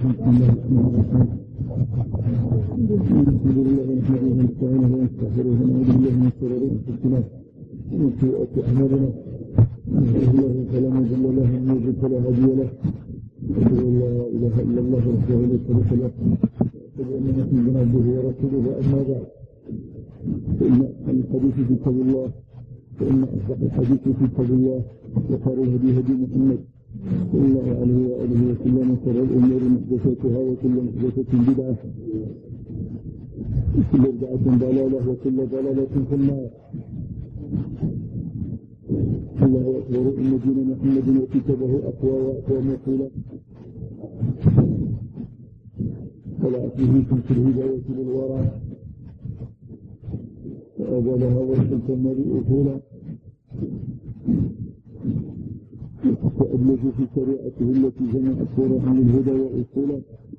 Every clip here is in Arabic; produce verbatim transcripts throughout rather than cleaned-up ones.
الحمد لله نحمده ونستعينه ونستغفره ونعوذ بالله من شرور انفسنا ومن سيئات اعمالنا من يهده الله فلا مضل له ومن يضلل فلا هادي له أشهد أن لا إله إلا الله وحده لا شريك له وأشهد أن محمدا عبده ورسوله أما بعد فإن الحديث في كتاب الله فإن أصدق الحديث في كتاب الله وخير الهدي هدي محمد صلى الله عليه وآله وسلم وشر الأمور محدثاتها وكل محدثة بدعة وكل بدعة ضلالة وكل ضلالة في النار. الله أكبر إن دين محمد وكتابه أقوى وأقوى مقولا طلعته شمس الهداية للورى فأبلها والشمس المريء أصولا وأبلغ في شريعته التي جمعت فروعا للهدى وأصولا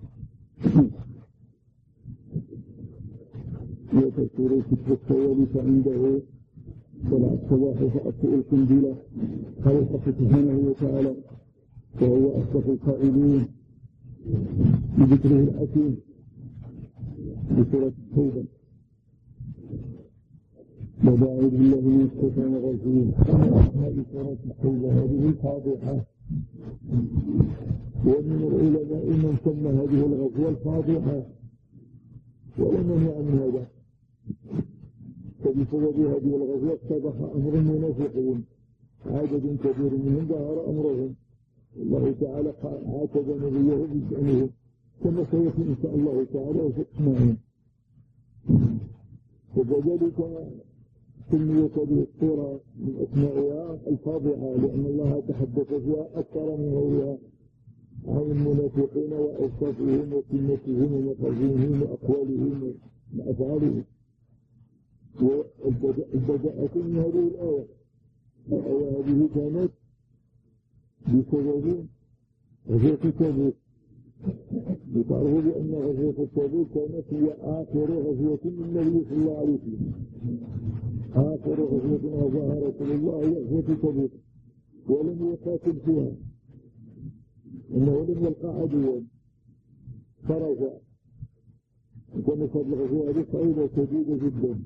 وتذكر كتب الصواب فعنده طلع الصباح فأطفئ القنديل قال الحق سبحانه وتعالى وهو أصدق القائلين بذكره الحكيم بسورة التوبة. وأعوذ بالله من الشيطان الرجيم. هذه سورة التوبة هذه الفاضحة، ومن العلماء من سمى هذه الغزوة الفاضحة ولم يمنع من هذا، فبسبب هذه الغزوة اتضح أمر المنافقين عدد كبير منهم ظهر أمرهم، الله تعالى عاتب نبيه بشأنه كما سيأتي إن شاء الله تعالى وستسمعون. وكذلك سميت هذه السورة من أسمائها الفاضحة لأن الله تحدث فيها أكثر من غيرها عن المنافقين وأوصافهم وسنتهم ومخرجهم وأقوالهم وأفعالهم. وابتدأت من هذه الآية. الآية هذه كانت بسبب غزوة تبوك، وتعرفوا بأن غزوة تبوك كانت هي آخر غزوة للنبي صلى الله عليه وسلم، آخر غزوة غزاها رسول الله هي غزوة تبوك، ولم يقاتل فيها، إنه لم يلقى عدوا خرج. وكانت هذه الغزوة هذه صعيبة شديدة جدا،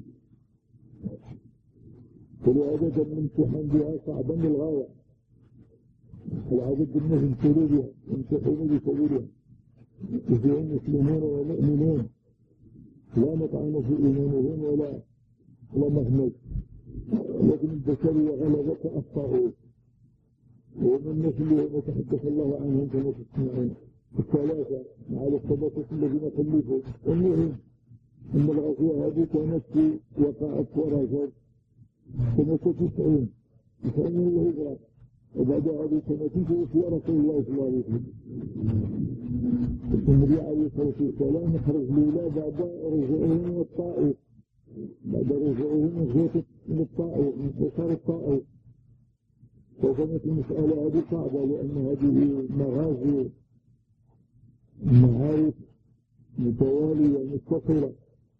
ولهذا كان الامتحان بها صعبا للغاية، العدد الناس امتلوا بها امتحنوا بسبيلها، وفيهم مسلمون ومؤمنون لا نطعن في إيمانهم ولا لا مهمس، لكن البشرية غلبت الطاغوت، ومن الناس اللي يتحدث الله عنهم كما تسمعون الثلاثة مع الثباتة الذين خلفوا. المهم أن الغزوة هذه كانت في وقعت ورجل سنة تسعين تسعين من الهجرة، وبعد هذه سنة توفي رسول الله صلى الله عليه وسلم. النبي عليه الصلاة والسلام خرج لولا بعد رجوعه من الطائف، بعد رجوعه من من الطائف من حصار الطائف. وكانت المسألة هذه صعبة لأن هذه مغازي معارك متوالية متصلة،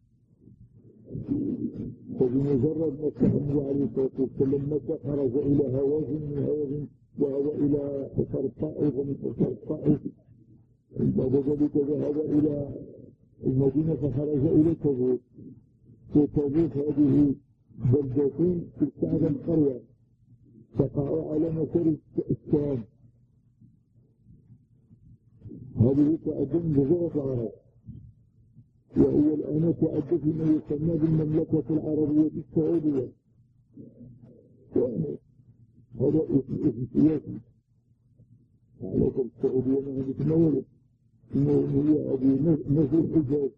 فبمجرد ما استحمل عليه الصلاة والسلام متى خرج إلى هوازن من هوازن وهو إلى حصار الطائف، ومن حصار الطائف بعد ذلك ذهب إلى المدينة فخرج إلى تبوك. وتبوك هذه بلدتين تستعمل قرية تقع على مسار الشام، هذه تقدم بلغة العرب، وهي الآن تعد فيما يسمى بالمملكة العربية السعودية. هذا اسم سياسي، المملكة السعودية ما هي تتمول إنه هي هذه نفس الحجاز،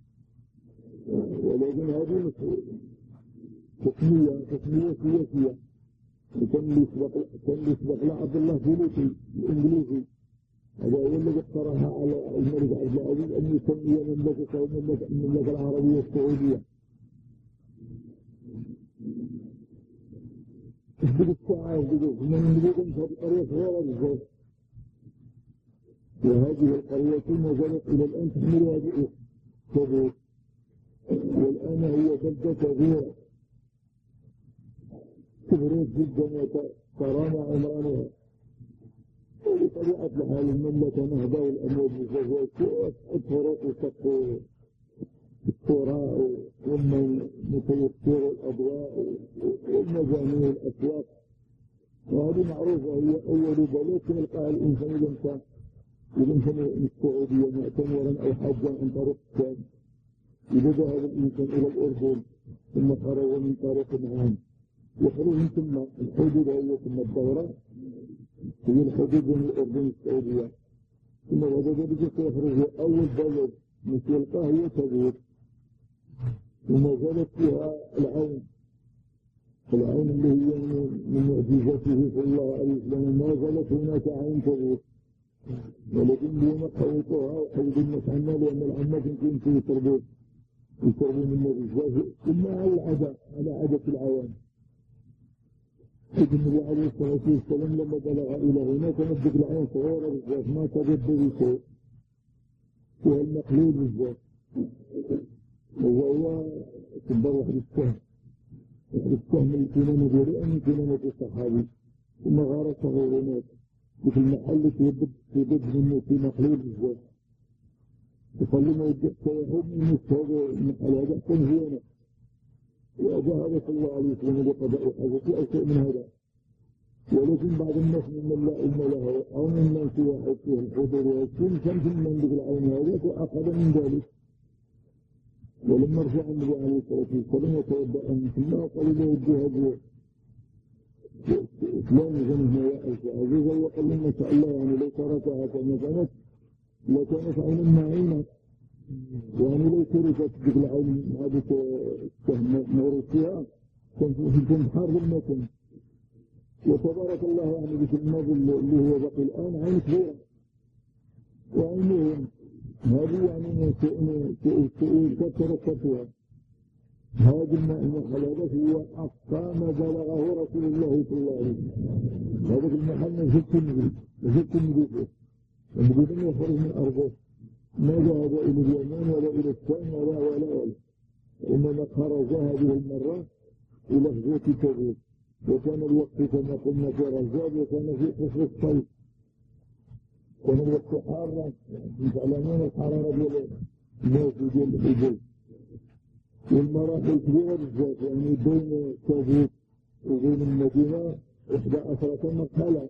ولكن هذه تسمية تسمية سياسية. وكان يسبق لعبد الله فلوطي الإنجليزي، هذا هو الذي اقترح على الملك عبد العزيز أن يسمي مملكته المملكة العربية السعودية. اثبت الساعة يثبتوا من نبيكم في هذه القرية صغيرة بالذات، وهذه القرية نزلت إلى الآن تحمل هذه تبوك، والآن هي بلدة كبيرة كبرت جدا وترام عمرانها. وبطبيعة الحال المملكة نهضة والأمور بالزواج الطرق وسقوا الثراء والمتوفر الأضواء والمجامع والأسواق، وهذه معروفة هي أول بلد يلقاها الإنسان إذا كان إذا كان من السعودية معتمرا أو حاجا عن طريق الشام، إذا ذهب الإنسان إلى الأردن ثم خرج من طريق عام يخرج من ثم الحدود هي ثم الدورة هي الحدود بين الأردن والسعودية، ثم بعد ذلك سيخرج أول بلد مش يلقاه هي تبوك، وما زالت فيها العون العون اللي هي من معجزاته صلى الله عليه وسلم، ما زالت هناك عون تبوك، ولكن اليوم حوطوها وحوض الناس عنا لأن العامة يمكن في يشربوا يشربوا من الرجاج ثم على العادة على عادة العوام. حيث النبي عليه الصلاة والسلام لما بلغ إلى هنا كانت ذيك العين صغيرة بالذات ما تجد بشيء فيها المقلوب بالذات، وهو كبر واحد السهم واحد السهم اللي كنا نديره من كنا الصحابي ثم غارت هناك في المحل تيبد منه في مقلوب بالذات، يخلي ما يبدأ سيحب من هذا المحل هذا أحسن زينة، وأجاهد صلى الله عليه وسلم لقضاء حاجته أو شيء من هذا، ولكن بعض الناس ممن لا علم له أو ممن في واحد فيه الحضور والسن شمس من ذكر العين هذا وأخذ من ذلك. ولما رجع النبي عليه الصلاة والسلام وتوضأ من ثم قال له ادي هذا فلان زمن يا عزيزا وقال له ما شاء الله يعني لو تركها كما كانت لكانت عينا معينة، يعني لو تركت ذكر العين هذه السهم نور فيها كنت في البحر لما كنت. وتبارك الله يعني بك الماضي اللي هو بقي الآن عين كبيرة وعينهم هذه يعني سؤول كثرة كثرة. هذا المحل هذا هو أقصى ما بلغه رسول الله صلى الله عليه وسلم، هذا المحل نزلت النبي نزلت النبي النبي لم يخرج من أرضه، ما ذهب إلى اليمن ولا إلى الشام ولا ولا ولا إنما خرج هذه المرة إلى غزوة تبوك، وكان الوقت كما قلنا في رجاب وكان في فصل الصيف، كان الوقت حارا تعلمون الحرارة ديال الناس ديال الإبل، والمراحل كبيرة بالذات يعني بين تبوك وبين المدينة إحدى عشرة مرحلة،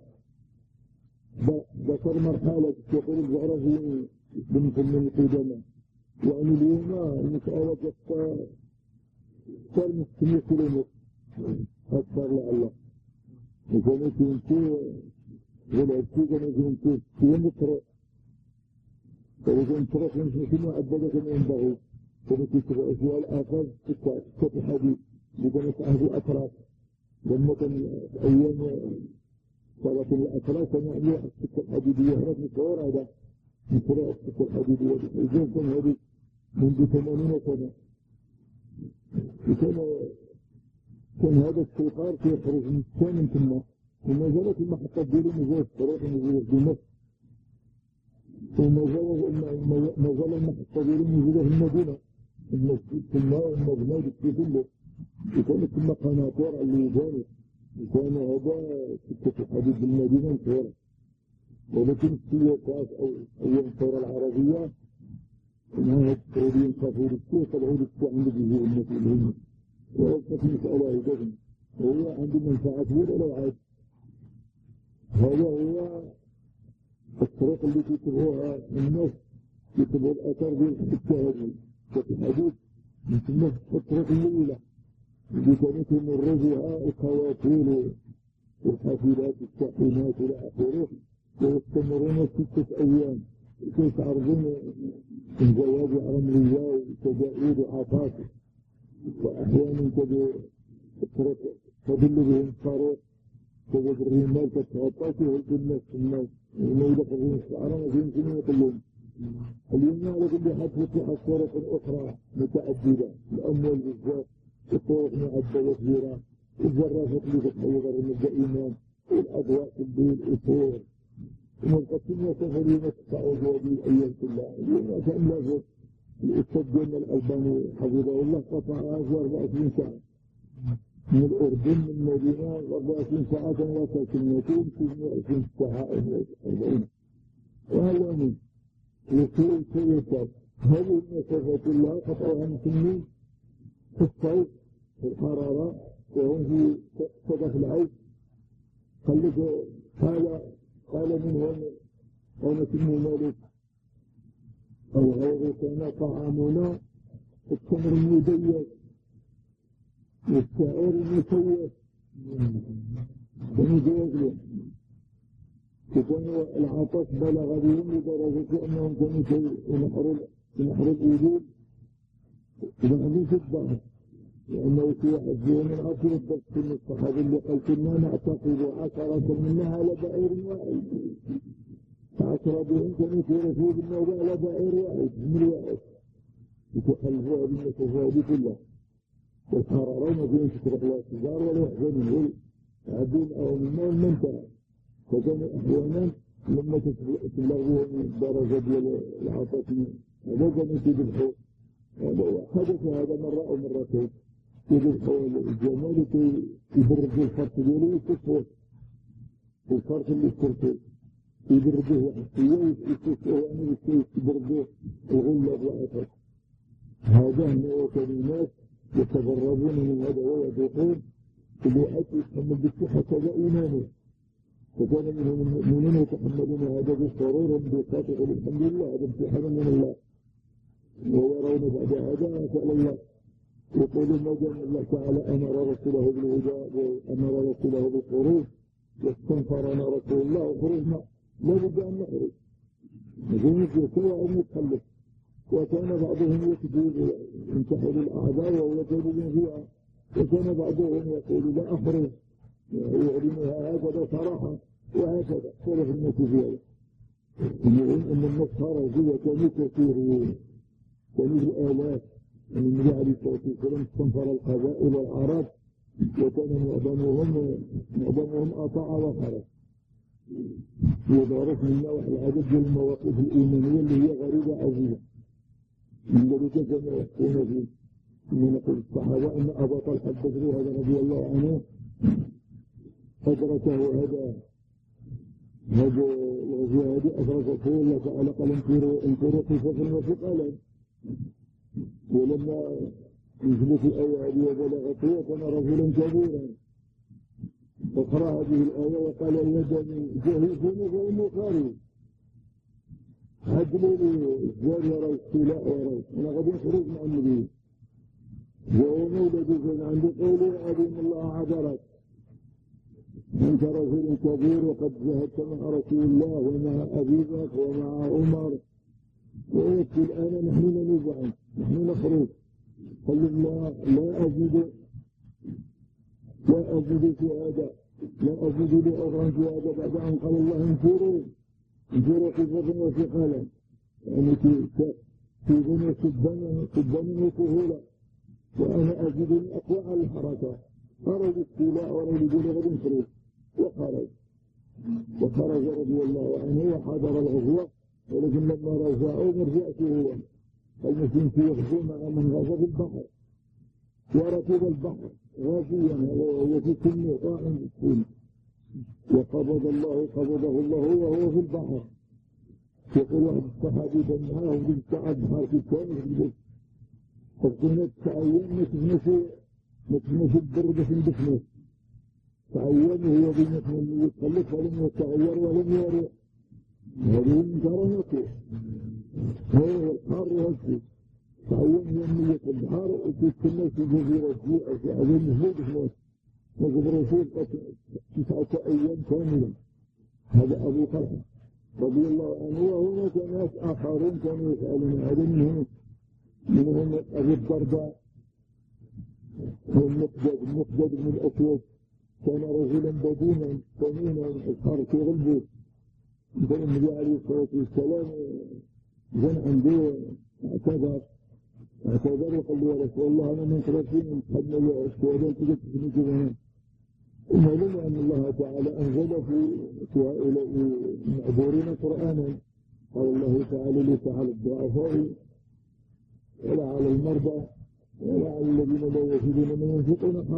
ذكر مرحلة تقول الزهرة بالنسبة للقدماء، يعني اليوم المسألة أكثر من ستمائة كيلومتر أكثر لعله، وكانت يمكن والعبسي كانت يمكن كيلومتر، فإذا الطرق يمكن معبدة كما ينبغي، كانت يتبع أشياء الآخر ستة الحديد اللي كانت عهد الأطراف، لما كان أيام صلاة الأطراف كان يعملوا السكة الحديدية هناك مشهور هذا مشروع السكة الحديدية الإنجاز كان هذه منذ ثمانين سنة، وكان كان هذا السيطار يخرج من الثامن ثم وما زالت المحطة ديالو مازال الطريق مازال بمصر، وما زال ما زال المحطة ديالو موجودة في المدينة المسجد ثم والمبنى في كله، وكانت ثم قناطر اللي يجاني، وكان هذا سكة الحديد بالمدينة مشهورة، ولكن السياسات أو أيام الثورة العربية إنها السعوديين خافوا للسوء طلعوا للسوء عند جزء المسؤولين، وأصبحت مسألة هدفهم وهو عنده منفعة ولا لا عاد. هذا هو الطريق اللي يتبعوها الناس يتبعوا الأثار ديال التهديد في الحدود من ثم الطريق الأولى اللي كانت يمر بها القوافل والحافلات الشاحنات إلى آخره، ويستمرون ستة أيام يتعرضون الجواب رملية وتجاعيد وعطاس، وأحيانا الطرق تضل بهم الطريق تجد الرمال كتغطاس ويهلك الناس في الناس وما يدخلون الشعراء ما يمكنون كلهم. اليوم على كل حال فتحت طرق أخرى متعددة، الأموال بالذات الطرق معدلة كبيرة، الجرافات اللي تتحول من الدائمان والأضواء في الليل والطور، ومن سفرين تتعود هذه الأيام كلها. اليوم كان لازم الأستاذ ديالنا الألباني حفظه الله قطعها في أربع وعشرين ساعة من الأردن من المدينة أربعة وعشرين ساعة وساكنتين في عشرين ساعة أربعين وهو من يصير سيطر هذه المسافات الله قطعها مسلمين في الصيف في الحرارة وهم في صدف العيش خلق قال قال منهم أنا سمي مالك أو غيره كان طعامنا التمر المديد والشعير المسيس كانوا جاهزين وكانوا العطش بلغ بهم لدرجة أنهم كانوا ينحروا ينحروا الوجود ومعنين في الضعف لأنه في واحد فيهم من عشر الضغط من الصحابة اللي قال كنا نعتقد عشرة منها على بعير واحد عشرة بهم كانوا يتورثوا بالنوبة على بعير واحد من واحد يتخلفوها بالمسافة دي كلها والحرارين ما فيهم تروح لا سيجار ولا يحزن منه عدين أو من الماء المنتهى فكانوا أحيانا لما تبلغوهم الدرجة ديال العطش هذا كانوا يذبحوا حدث هذا مرة أو مرتين يذبحوا الجمال يبردوا الفرق ديالو ويكفوه الفرق اللي يكفوه يبردوه واحد السيوه ويكفوه يعني يبردوه الغلة والعطش هذا هو كان الناس يتبربون من هذا ويذوقون الواحد يتحمل بالصحة كذا إيمانه فكان منهم المؤمنين يتحملون هذا بالسرور بالصدق والحمد لله هذا امتحان من الله ويرون بعد هذا سأل الله يقولون ما دام الله تعالى أمر رسوله بالهدى وأمر رسوله بالخروج واستنفرنا رسول الله وخرجنا لا بد أن نخرج نجم يسوى أن يتخلف وكان بعضهم يكذب ينتحل الأعداء ويكذبون فيها وكان بعضهم يقول لا أخرج يعلنها هكذا صراحة وهكذا صرف الناس فيها المهم أن الناس خرجوا وكانوا كثيرون كانوا الآلاف من النبي عليه الصلاة والسلام استنفر القبائل والعرب وكان معظمهم معظمهم أطاع وخرج وضعرف من نوع العدد من المواقف الإيمانية اللي هي غريبة عزيزة من ذلك كما يحكون فيه من نقول الصحابة أن أبا طلحة البدري هذا رضي الله عنه أدركه هذا هذا الغزوة هذه أدركه الله تعالى قال انفروا في سفر وفي قلم ولما يجلس الآية هذه وبلغته وكان رجلا كبيرا فقرأ هذه الآية وقال يدني جهزوني فإني خارج عدلوا لي الزار يرى السلاء وراي أنا قد يخرج مع النبي وأنا ولدي عندي قولي عظيم الله عبرك أنت رجل كبير وقد جهدت مع رسول الله ومع أبي بكر ومع عمر ويكفي الآن نحن ننزع نحن نخرج قال الله لا أجد لا أجد في هذا لا أجد لأغران في هذا بعد أن قال الله انفروا انفروا قصة وفي قلم يعني في في بني سبان سبان وكهولة وأنا أجد الأقوى على الحركة خرج السلاء ورجل غد انفروا وخرج وخرج رضي الله عنه وحضر الغزوة ولكن لما رجعوا مرجعته هو المسلم في يغزو مع من غزا في البحر وركب البحر غازيا وهو في كل طاعم السن وقبض الله قبضه الله وهو في البحر يقول واحد الصحابي كان معاه بالساعة بحر في الثاني في البيت فكنا تعين ما تبنش ما تبنش الدرجة في البحر تعين وهو بينة من يتخلف ولم يتغير ولم يرى هذه مكرمته هو الحار هكذا تعين يومية البحر وتتكلم في جزيرة جوء في عظيم مهود هناك نجد رسول تسعة أيام كاملة هذا أبو طلحة رضي الله عنه وهناك ناس آخرون كانوا يسألون هذا منهم منهم أبو الدرداء والمقداد المقداد بن الأسود كان رجلا بدينا ثمينا الحار في غلبه كان النبي عليه الصلاة والسلام كان عنده اعتذر اعتذر وقال له يا رسول الله أنا من ثلاثين قد الشهداء تجد في كمان ومعلوم أن الله تعالى أنزل في هؤلاء المعذورين قرآنا قال الله تعالى ليس على الضعفاء ولا على المرضى ولا على الذين لا يجدون من ينفقون حرج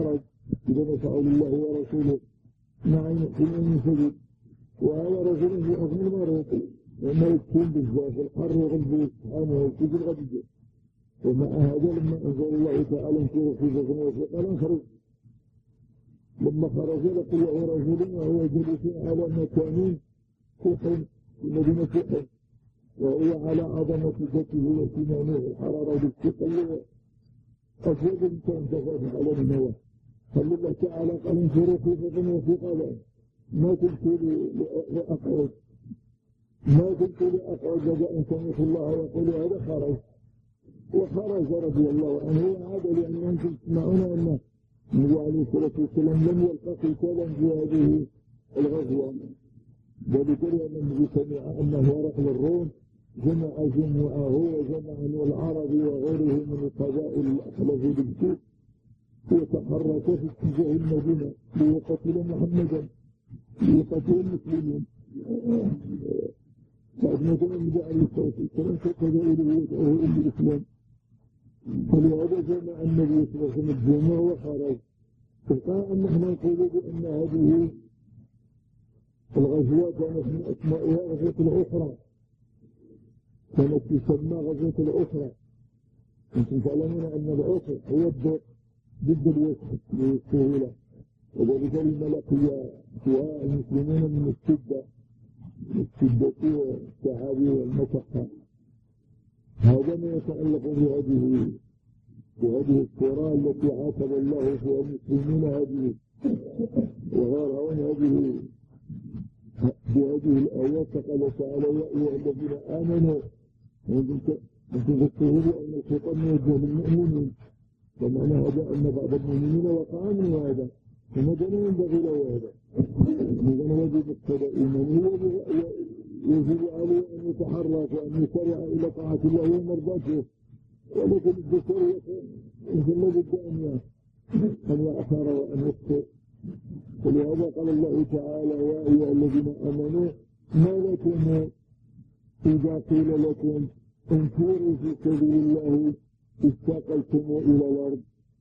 إذا نفعل الله ورسوله معي في من سجد وهذا رجل في حكم المرض لما يكون بالذات الحر وغلبه سبحانه ويكون الغدية ومع هذا لما أنزل الله تعالى انكره في جسم وثقال انخرج لما خرج لقل وهو رجل وهو جلس على مكان كحل في مدينة كحل وهو على عظمة ذاته وسنانه الحرارة بالثقل أفضل كان تفاهم على النواه قال الله تعالى قال انفروا خفافا وثقالا ما كنت لأقعد ما كنت لأقعد أن سمعت الله يقول هذا خرج وخرج رضي الله عنه وعاد لأنهم تسمعون أن النبي عليه الصلاة والسلام لم يلقى قتالا في هذه الغزوة ذلك لأن النبي سمع أنه هرقل الروم جمع جمعه وجمع من العرب وغيره من القبائل الأحلف بالسوق وتحرك في اتجاه المدينة ليقتل محمدا ليقتل المسلمين بعد ما كان النبي عليه الصلاة والسلام فقد إليه وجهه إلى الإسلام فلهذا جمع النبي صلى الله عليه وسلم الجمع وخرج فقال أن نحن نقول بأن هذه الغزوة كانت من أسمائها غزوة الأخرى كانت تسمى غزوة الأخرى أنتم تعلمون أن الأخرى هو الضوء ضد الوسط للسهولة وذلك الملكية سواء المسلمين من الشدة الشدة والتعابي والمشقة هذا ما يتعلق بهذه بهذه الصورة التي عاتب الله فيها المسلمين هذه وغيرها هذه بهذه الآيات قال تعالى يا أيها الذين آمنوا أنتم تفسروا أن الخطاب موجه للمؤمنين ومعنى هذا أن بعض المؤمنين وقع منه هذا فماذا لا ينبغي له هذا إذا واجب اقتضاء إيمانه يجب عليه أن يتحرك وأن يسارع إلى طاعة الله ومرضاته ولكن الدكتور يمكن لا بد أن أن يعثر وأن يخطئ ولهذا قال الله تعالى يا أيها الذين آمنوا ما لكم إذا قيل لكم انفروا في سبيل الله استقلتم إلى الأرض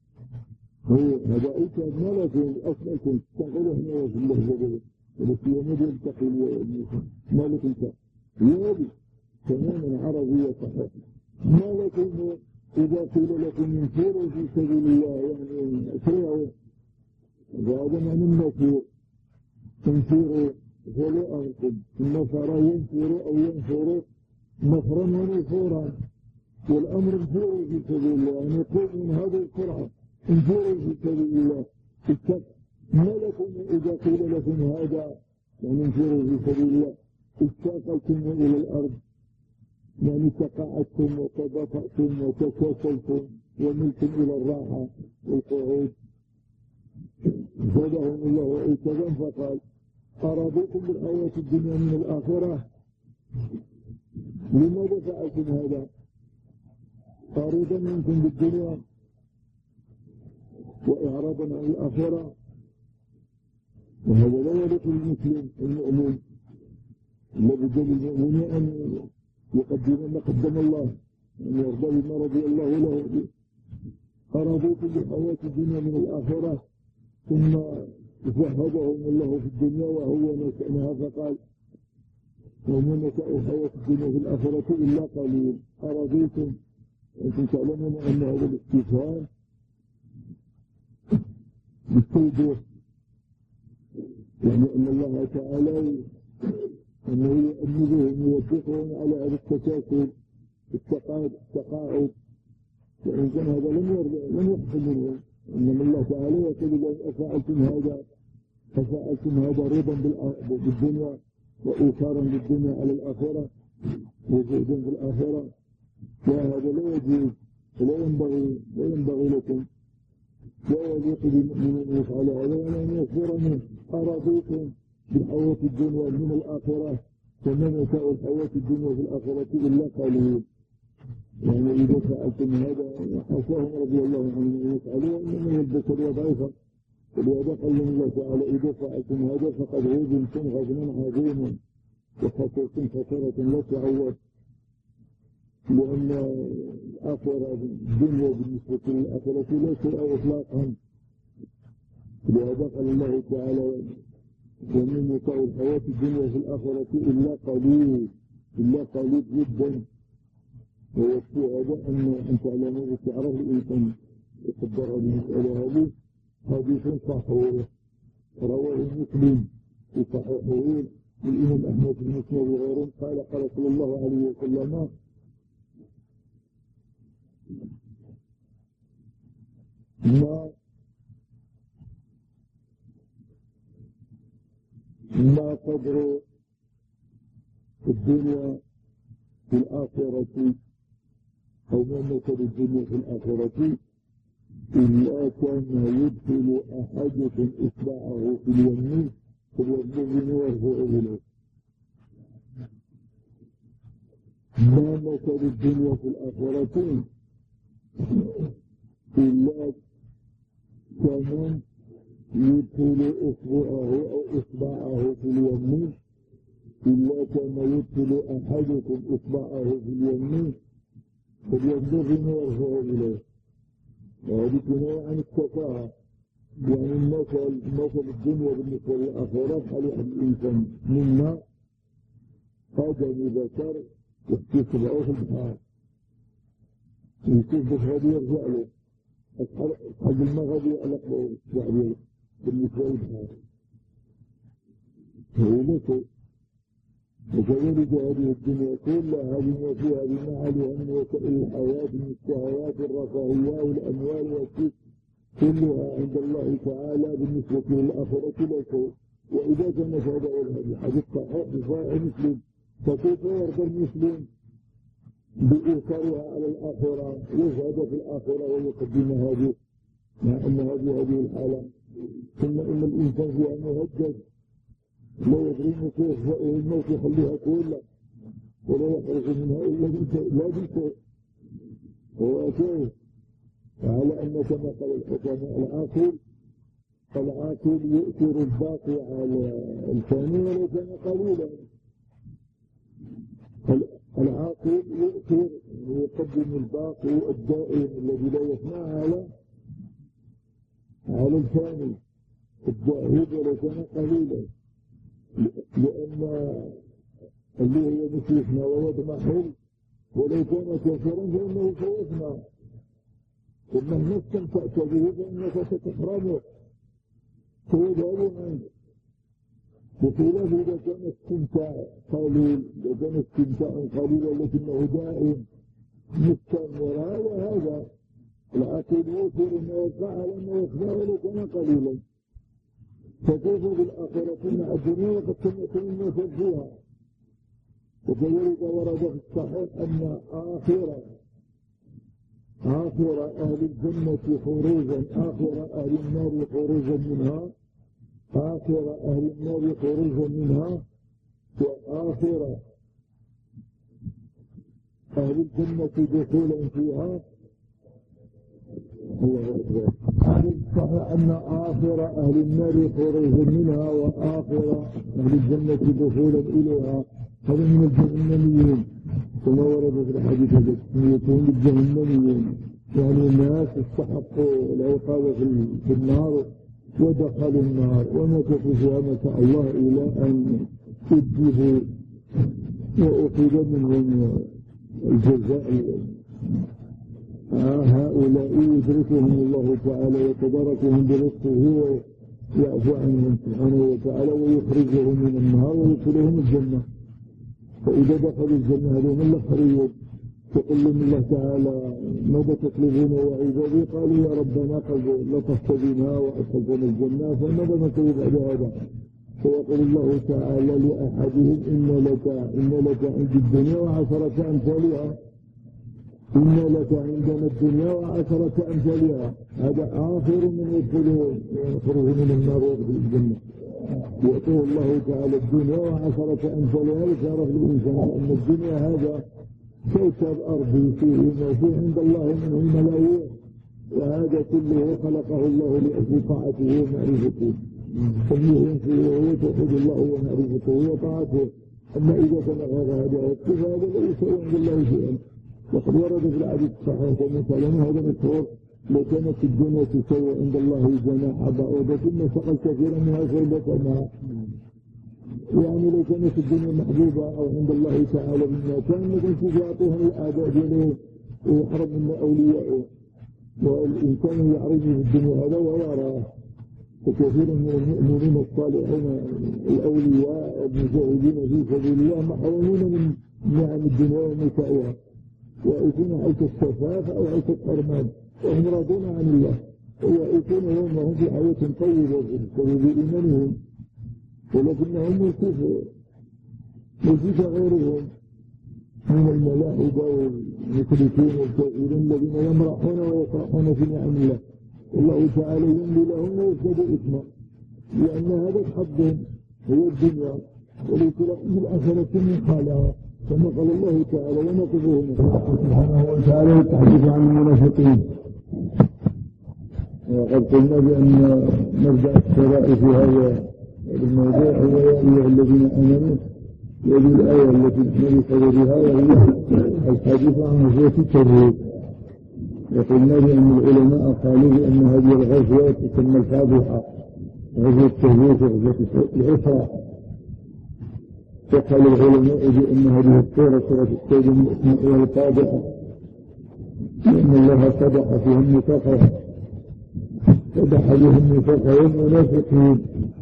هو هذا إيكاد ما لكم أصلكم تقولوا هنا وفي الله جبل ولكن يمد ينتقل ما لكم يابي تماما عربية صحيح ما لكم إذا قيل لكم انفروا في سبيل الله يعني أسرعوا وهذا معنى النفور تنفروا فلو أنكم النفر ينفروا أو ينفروا نفرا ونفورا والأمر انفروا في سبيل الله يعني يقول من هذه السرعة انفروا في سبيل الله ما لكم إذا قيل لكم هذا يعني انفروا في سبيل الله استاقلتم إلى الأرض يعني تقاعدتم وتبطأتم وتكاسلتم وملتم إلى الراحة والقعود زادهم الله عيسى فقال أرادوكم بالحياة الدنيا من الآخرة لماذا فعلتم هذا؟ أريدا منكم بالدنيا وإعراضا عن الآخرة وهذا لا يليق المسلم المؤمن لابد للمؤمن أن يقدم ما قدم الله أن يرضى بما رضي الله له أرادوكم بالحياة الدنيا من الآخرة ثم زهدهم الله في الدنيا وهو نشأنها فقال وما نشأ الحياة الدنيا في الآخرة إلا قليل أرضيتم أنتم تعلمون أن هذا الاستفهام بالتوبيخ يعني أن الله تعالى أنه يؤمنهم ويوبخهم على هذا التكاسل التقاعد التقاعد وإن كان هذا لم لم يحصل منهم إنما الله تعالى يقول لهم أفعلتم هذا أفعلتم هذا رضا بالدنيا وإيثارا بالدنيا على الآخرة وزهدا في الآخرة وهذا لا يجوز ولا ينبغي لا ينبغي لكم لا يليق بالمؤمن أن يفعل هذا وأن يخبر منه أرادوكم بالحياة الدنيا من الآخرة فما متاع الحياة الدنيا في الآخرة إلا قليل يعني إذا فعلتم هذا حاشاهم رضي الله عنهم أن يفعلوا إنما يلبسوا ضعيفا ولهذا قال الله تعالى إذا فعلتم هذا فقد غضبتم غضبا عظيما وخسرتم خسارة لا تعوض لأن الآخرة الدنيا بالنسبة للآخرة لا شيء إطلاقا لهذا قال الله تعالى ومن متاع الحياة الدنيا في الآخرة إلا قليل إلا قليل جدا. ويكفي هذا أن أن تعلموا وتعرف الإنسان يقدر هذه المسألة هذه حديث صحيح رواه مسلم وصحيحه الإمام أحمد بن مسلم وغيره قال قال صلى الله عليه وسلم ما ما قدر الدنيا في الآخرة أو ما مثل الدنيا في الآخرة إلا كان يدخل أحدكم إصبعه في اليمين فليبلغ ويرفع إليه. ما مثل الدنيا في الآخرة إلا كمان يدخل إصبعه أو إصبعه في اليمين إلا كان يدخل أحدكم إصبعه في اليمين فليبلغ ويرفع إليه. وهذه كناية عن التفاهة، يعني مثل مثل الدنيا بالنسبة للآخرة حال الإنسان مما قدم ذكر واستسبعه في البحار يشوف هذا يرجع له أصحاب المغرب يعلق له الإسبوع بالنسبة للبحار هو مثل. وكذلك هذه الدنيا كلها بما فيها بما عليها من وسائل الحياة من الشهوات الرفاهية والأموال والكسب كلها عند الله تعالى بالنسبة للآخرة لا شيء. وإذا كان هذا الحديث صحيح بصحيح مسلم فكيف يرضى المسلم بإيثارها على الآخرة يزهد في الآخرة ويقدم هذه مع أن هذه هذه الحالة. ثم إن الإنسان فيها مهدد لا يدري كيف الموت يخليها كلها ولا يخرج منها إلا لا بشيء. هو كيف على أن كما قال الحكماء العاقل العاقل يؤثر الباقي على الثاني ولو كان قليلا. العاقل يؤثر ويقدم الباقي الدائم الذي لا يفنى على على الثاني الزاهد ولو كان قليلا، لأن اللي هو مسيحنا ويضمحل ولو كان كافرا فإنه سيفنى. ثم النفس تأتى به فإنك ستحرمه سيذهب عنك. بخلاف إذا كان استمتاع قليل إذا كان استمتاع قليلا لكنه دائم مستمر وهذا العقل يؤثر أنه يقع على أنه يفنى ولو كان قليلا. فكيف بالآخرة مع الدنيا وقد سمعت الناس فيها. وكذلك ورد في الصحيح أن آخر آخر أهل الجنة خروجا آخر أهل النار خروجا منها آخر أهل النار خروجا منها وآخر أهل الجنة دخولا فيها. الله أكبر. صحيح أن آخر أهل النار خروجا منها وآخر أهل الجنة دخولا إليها هذا من الجهنميين كما ورد في الحديث هذا يكون الجهنميين يعني الناس استحقوا العقاب في النار ودخلوا النار ومكثوا فيها متاع الله إلى أن أدبوا وأخذ منهم الجزاء. آه هؤلاء يدركهم الله تعالى وتباركهم برزقه ويعفو عنهم سبحانه وتعالى ويخرجهم من النار ويدخلهم الجنة. فإذا دخلوا الجنة هذول من الخريج يقول لهم الله تعالى ماذا تطلبون وعبادي؟ قالوا يا ربنا قد لطفت بنا وأدخلتنا الجنة فماذا نطلب بعد هذا؟ فيقول الله تعالى لأحدهم إن لك إن لك عند الدنيا وعشرة أمثالها إن لك عندنا الدنيا وعشرة أمثالها. هذا آخر من يدخله يخرج من النار ويدخل الجنة. يعطيه الله تعالى الدنيا وعشرة أمثالها لشرف الإنسان أن الدنيا هذا كوكب أرضي فيه ما فيه عند الله منه الملايين وهذا كله خلقه الله لأجل طاعته ومعرفته. فمنه فيه هو توحيد الله ومعرفته وطاعته. أما إذا كان غير هذا فهذا لا يسوي عند الله شيئا. وقد ورد في الحديث الصحيح ومن كلام هذا مشهور لو كانت الدنيا تسوى عند الله جناح بعوضة ثم سقى كثيرا منها شربة ماء. يعني لو كانت الدنيا محبوبة أو عند الله تعالى مما كان لكن في يعطوها الأعداء دينه ويحرم من أوليائه، والإنسان يعرض في الدنيا هذا ويراه. وكثير من المؤمنين الصالحين الأولياء المجاهدين في سبيل الله محرومون من نعم الدنيا ومتاعها، ويكون عيش السفاف أو عيش الحرمان، وهم راضون عن الله، ويكون هم وهم في حياة طيبة بسبب إيمانهم، ولكنهم يشوف يشوف غيرهم من الملائكة والمشركين والكافرين الذين يمرحون ويفرحون في نعم الله، والله تعالى يملي لهم ويزداد إثما، لأن هذا حظهم هو الدنيا، وليس لهم الآخرة من خالها، كما قال الله تعالى ونقضهم سبحانه وتعالى التحديث عن المنافقين. وقد قلنا بأن مبدأ الشرائع في هذا الموضوع هو يا أيها الذين آمنوا، هذه الآية التي نحن بصددها وهي الحديث عن غزوة التبوك. وقلنا بأن العلماء قالوا بأن هذه الغزوة تسمى الفاضحة، غزوة التبوك وغزوة العسرة. وقال العلماء بأن هذه السورة سورة التوبة من اسمها الفاضحة، لأن الله فضح فيها النفاق، فضح بهم النفاق والمنافقين،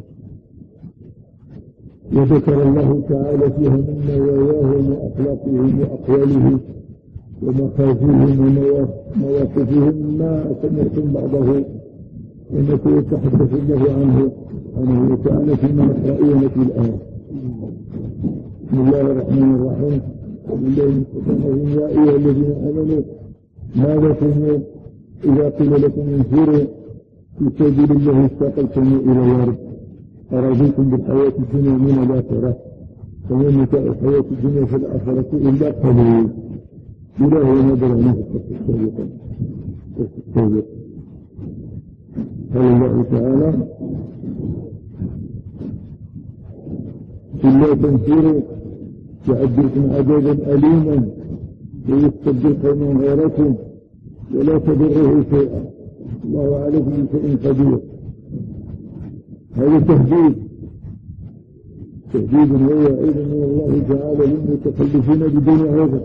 وذكر الله تعالى فيها من نواياهم وأخلاقهم وأقوالهم ومخازيهم ومواقفهم ما سمعتم بعضه إنك يتحدث الله عنه عنه تعالى فيما نقرأونه في الآية. بسم الله الرحمن الرحيم. يا أيها الذين آمنوا ما لكم إذا قيل لكم انفروا في سبيل الله استقلتم إلى الأرض أرضيكم بالحياة الدنيا من الآخرة ومن متاع الحياة الدنيا في الآخرة إلا قليل. إله نظر عنه في السابقة السابق. قال الله تعالى إلا تنفروا يعذبكم عذابا أليما ويستبدل قوما غيركم ولا تضره شيئا الله عليكم بشيء قدير. هذا تهديد تهديد ووعيد من الله تعالى للمتخلفين بدون هذا.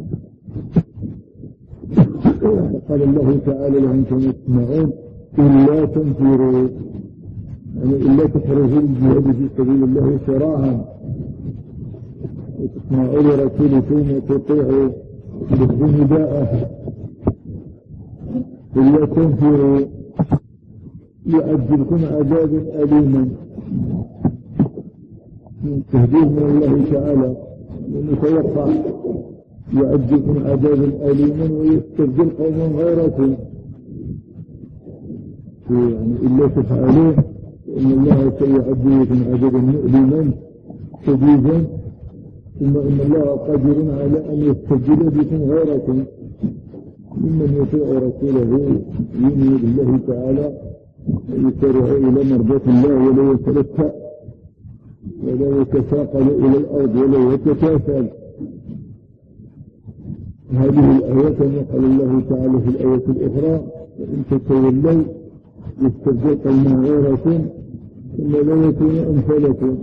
قال الله تعالى لهم كما تسمعون إلا تنفروا، يعني إلا تخرجوا للجهاد في سبيل الله شراعا وتسمعوا لرسولكم وتطيعوا وتلبوا نداءه. إلا تنفروا يعذبكم عذابا أليما، تهديد من الله تعالى ومتوقع يعذبكم عذابا أليما ويستبدل قوما غيركم. يعني إلا تفعلوه إن الله سيعذبكم عذابا مؤلما شديدا، ثم إن الله قادر على أن يستبدل بكم غيركم ممن يطيع رسوله يؤمن بالله تعالى ويسارع إلى مرضاة الله ولا يتلكأ ولا يتساقل إلى الأرض ولا يتكاسل. هذه الآية كما قال الله تعالى في الآية الأخرى وإن تتولوا يستبدل قوما غيركم ثم لا يكون أمثالكم.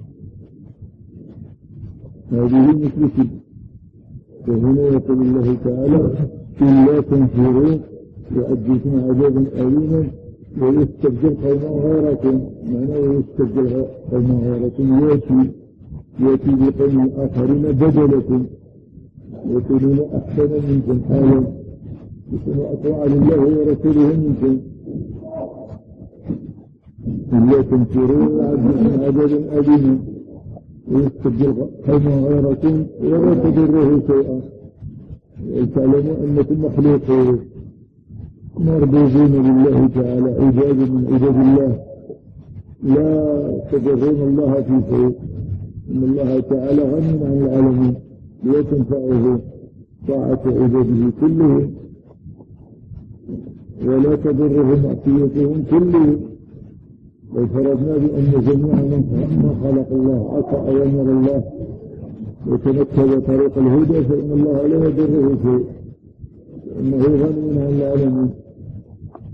هذه مثل وهنا يقول الله تعالى إلا تنفروا يعذبكم عذابا أليما ويستبدل قوما غيركم، معناه يستبدل قوما غيركم يأتي يأتي بقوم آخرين بدلكم يكونون أحسن منكم حالا يكونوا أطوع لله ورسوله منكم. إلا تنفروا يعذبكم عذابا أليما ويستبدل قوما غيركم ولا تضروه شيئا. تعلموا أنكم مخلوقون مربوبين لله تعالى عباد من عباد الله لا تضرون الله في شيء. إن الله تعالى غني عن العالمين لا تنفعه طاعة عباده كلهم ولا تضره معصيتهم كلهم. لو فرضنا بأن جميع من خلق الله عصى أوامر الله وتنكب طريق الهدى فإن الله لا يضره شيء، إنه غني عن العالمين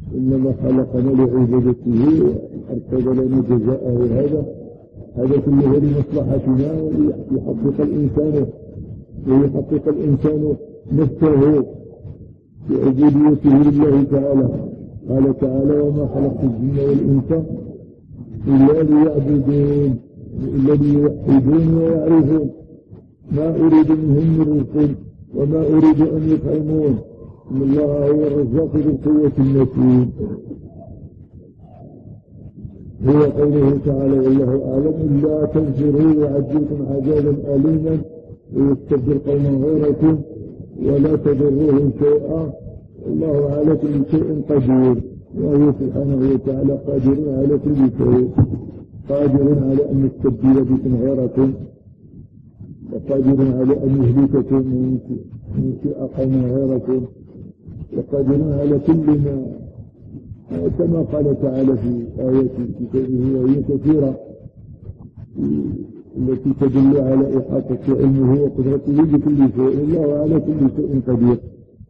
إنما خلقنا لعبادته وأرتب لنا جزاءه. هذا هذا كله لمصلحتنا، ويحقق الإنسان ويحقق الإنسان نفسه بعبوديته لله تعالى. قال تعالى: وما خلقت الجن والإنس إلا ليعبدون، إلا ليوحدون ويعرفون، ما أريد منهم من رزق وما أريد أن يطعمون، إن الله هو الرزاق ذو القوة المتين. هو قوله تعالى: والله أعلم. إلا تنفروا يعذبكم عذابا أليما ويستبدل قوما غيركم ولا تضروه شيئا والله على كل شيء قدير. وهو سبحانه وتعالى قادر على كل شيء، قادر على أن يستبدل بكم غيركم، وقادر على أن يهلككم وينشئ قوما غيركم، وقادر على كل ما، كما قال تعالى في آيات كتابه وهي كثيرة التي تدل على إحاطة علمه وقدرته بكل شيء. الله على كل شيء قدير.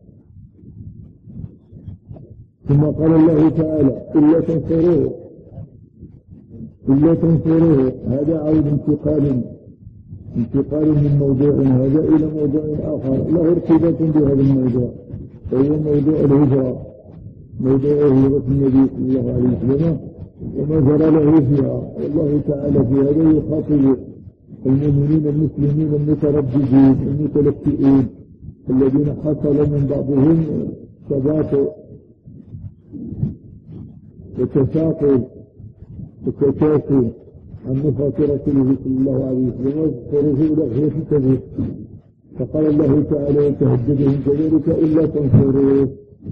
ثم قال الله تعالى: إلا تنصروه إلا تنصروه. هذا عود انتقال انتقال من موضوع هذا إلى موضوع آخر له ارتباط بهذا الموضوع، وهو موضوع الهجرة، موضوع هجرة النبي صلى الله عليه وسلم وما جرى له فيها. والله تعالى في هذا يخاطب المؤمنين المسلمين المترددين المتلكئين الذين حصل من بعضهم ثبات وتساقل وتكاسل عن نصرة رسوله صلى الله عليه وسلم وخروجه إلى غزوة تبوك. فقال الله تعالى: وتهددهم كذلك إلا تنصروه.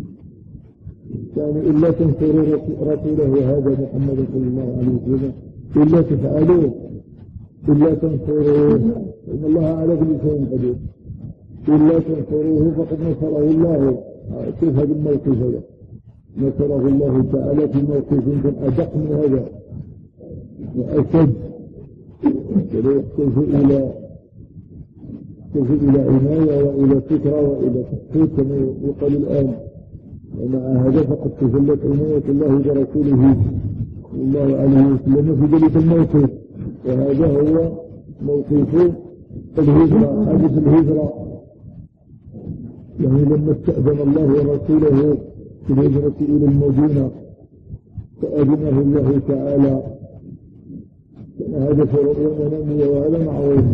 يعني إلا تنصروا رسوله هذا محمد صلى الله عليه وسلم، إلا تفعلوه، إلا تنصروه، إن الله على كل شيء قدير. إلا تنصروه فقد نصره الله. شوف هذا الموقف، هذا نصره الله تعالى في موقف يمكن أدق من هذا وأشد، ولا يحتاج إلى يحتاج إلى عناية وإلى فكرة وإلى تخطيط كما يقال الآن. ومع هذا فقد تجلت عناية الله برسوله صلى الله عليه وسلم في ذلك الموقف. وهذا هو موقف الهجرة، حادث الهجرة. يعني لما استأذن الله ورسوله في الهجرة إلى المدينة فأذنه الله تعالى، كان هذا فرق ونمي وهذا معروف.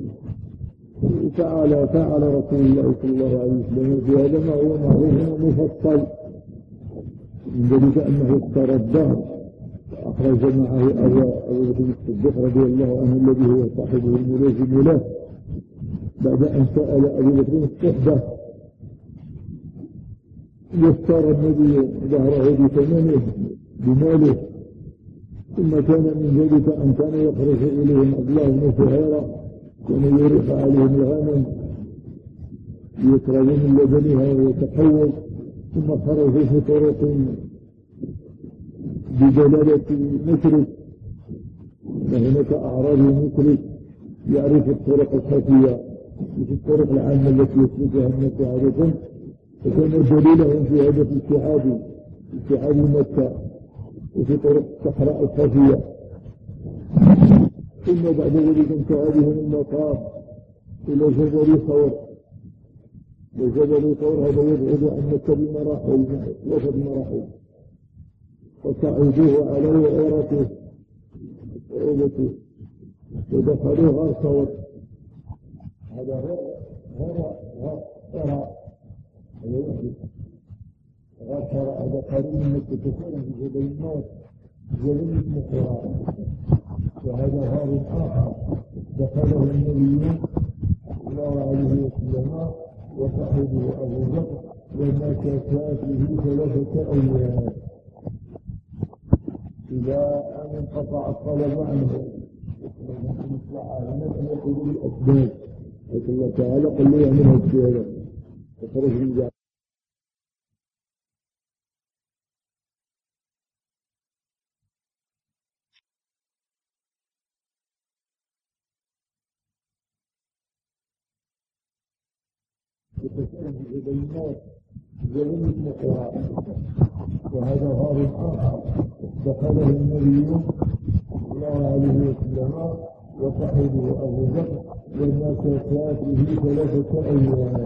تعالى فعل رسول الله صلى الله عليه وسلم في هذا ما هو معروف ومفصل، من ذلك أنه استرده وأخرج معه أبو بكر الصديق رضي الله عنه الذي هو صاحبه الملازم له، بعد أن سأل أبو بكر الصحبة يختار النبي ظهره بثمنه بماله. ثم كان من ذلك أن كان يخرج إليهم عبد الله بن سهيرة، كان يريح عليهم الغنم يشربون من لبنها ويتحول. ثم خرجوا في طرق بدلالة مشرك، وهناك أعرابي مشرك يعرف الطرق الخفية مش الطرق العامة التي يسلكها الناس عادة، فكان دليلهم في هذا في الشعاب في شعاب مكة وفي طرق الصحراء الخفية. ثم بعد ذلك انتهى بهم المطاف إلى جبل ثور، وجبل ثور هذا يبعد عن مكة بمراحل ثلاثة مراحل، فصعدوه على وعورته وعورته ودخلوا غار ثور. هذا غار غار غار غار ثور هذا قريب من مكة كثيرا في جبل النور جبل المقرى. وهذا غار آخر دخله النبي صلى الله عليه وسلم وصاحبه أبو بكر ومات كافره ثلاثة أيام إلى أن انقطع الطلب عنه. مصلحة هنا أن يقول الأسباب، لكن الله تعالى قال له يعملها السيادة وخرج من ذلك. وتكون في جبل النور جبل مقراء. وهذا غار آخر دخله النبي صلى الله عليه وسلم وصحبه أبو بكر والناس كافره ثلاثة أيام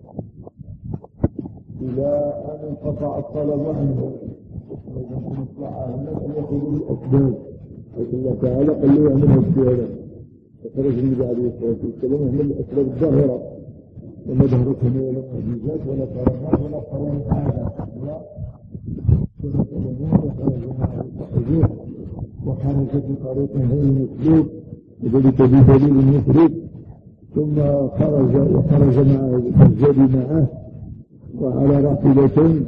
إلى أن انقطع الطلب عنه. لكن نطلع الناس أن يأخذوا الأسباب، لكن الله تعالى قال له يعملها السيادة. فخرج النبي عليه الصلاة والسلام من الأسباب الظاهرة، وما ظهرتهم ولا معجزات ولا كرامات ولا قرآن هذا لا. وخرج بطريقه المسلوب وذلك بدليل المفرد، ثم خرج وخرج معه الزاد معه وعلى راحلتين.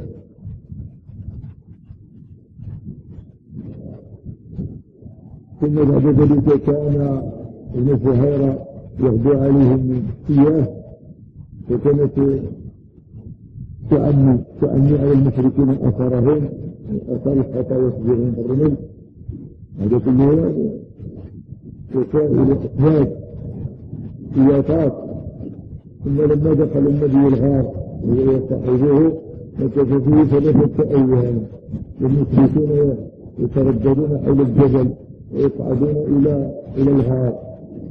ثم بعد ذلك كان ابن زهير يغدو عليهم إياه، وكانت تعني تعني على المشركين أثرهم أثار الخطايا يصدرهم الرمل. هذا كله وسائل أسباب سياسات. ثم لما دخل النبي الغار ويصحبه مكث فيه ثلاثة أيام، والمشركون يترددون حول الجبل ويصعدون إلى إلى الغار.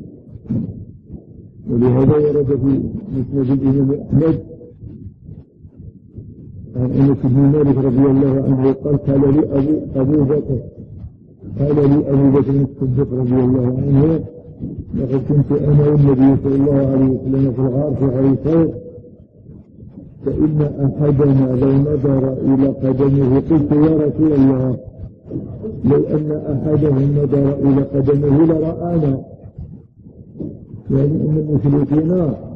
ولهذا ورد في مسند الإمام أحمد عن أنس بن مالك رضي الله عنه قال قال لي أبو أبو بكر قال لي أبو بكر الصديق رضي الله عنه لقد كنت أنا والنبي صلى الله عليه وسلم في الغار في عريسين، فإن أحدنا لو نظر إلى قدمه قلت يا رسول الله لو أن أحدهم نظر إلى قدمه لرآنا. يعني أن المشركين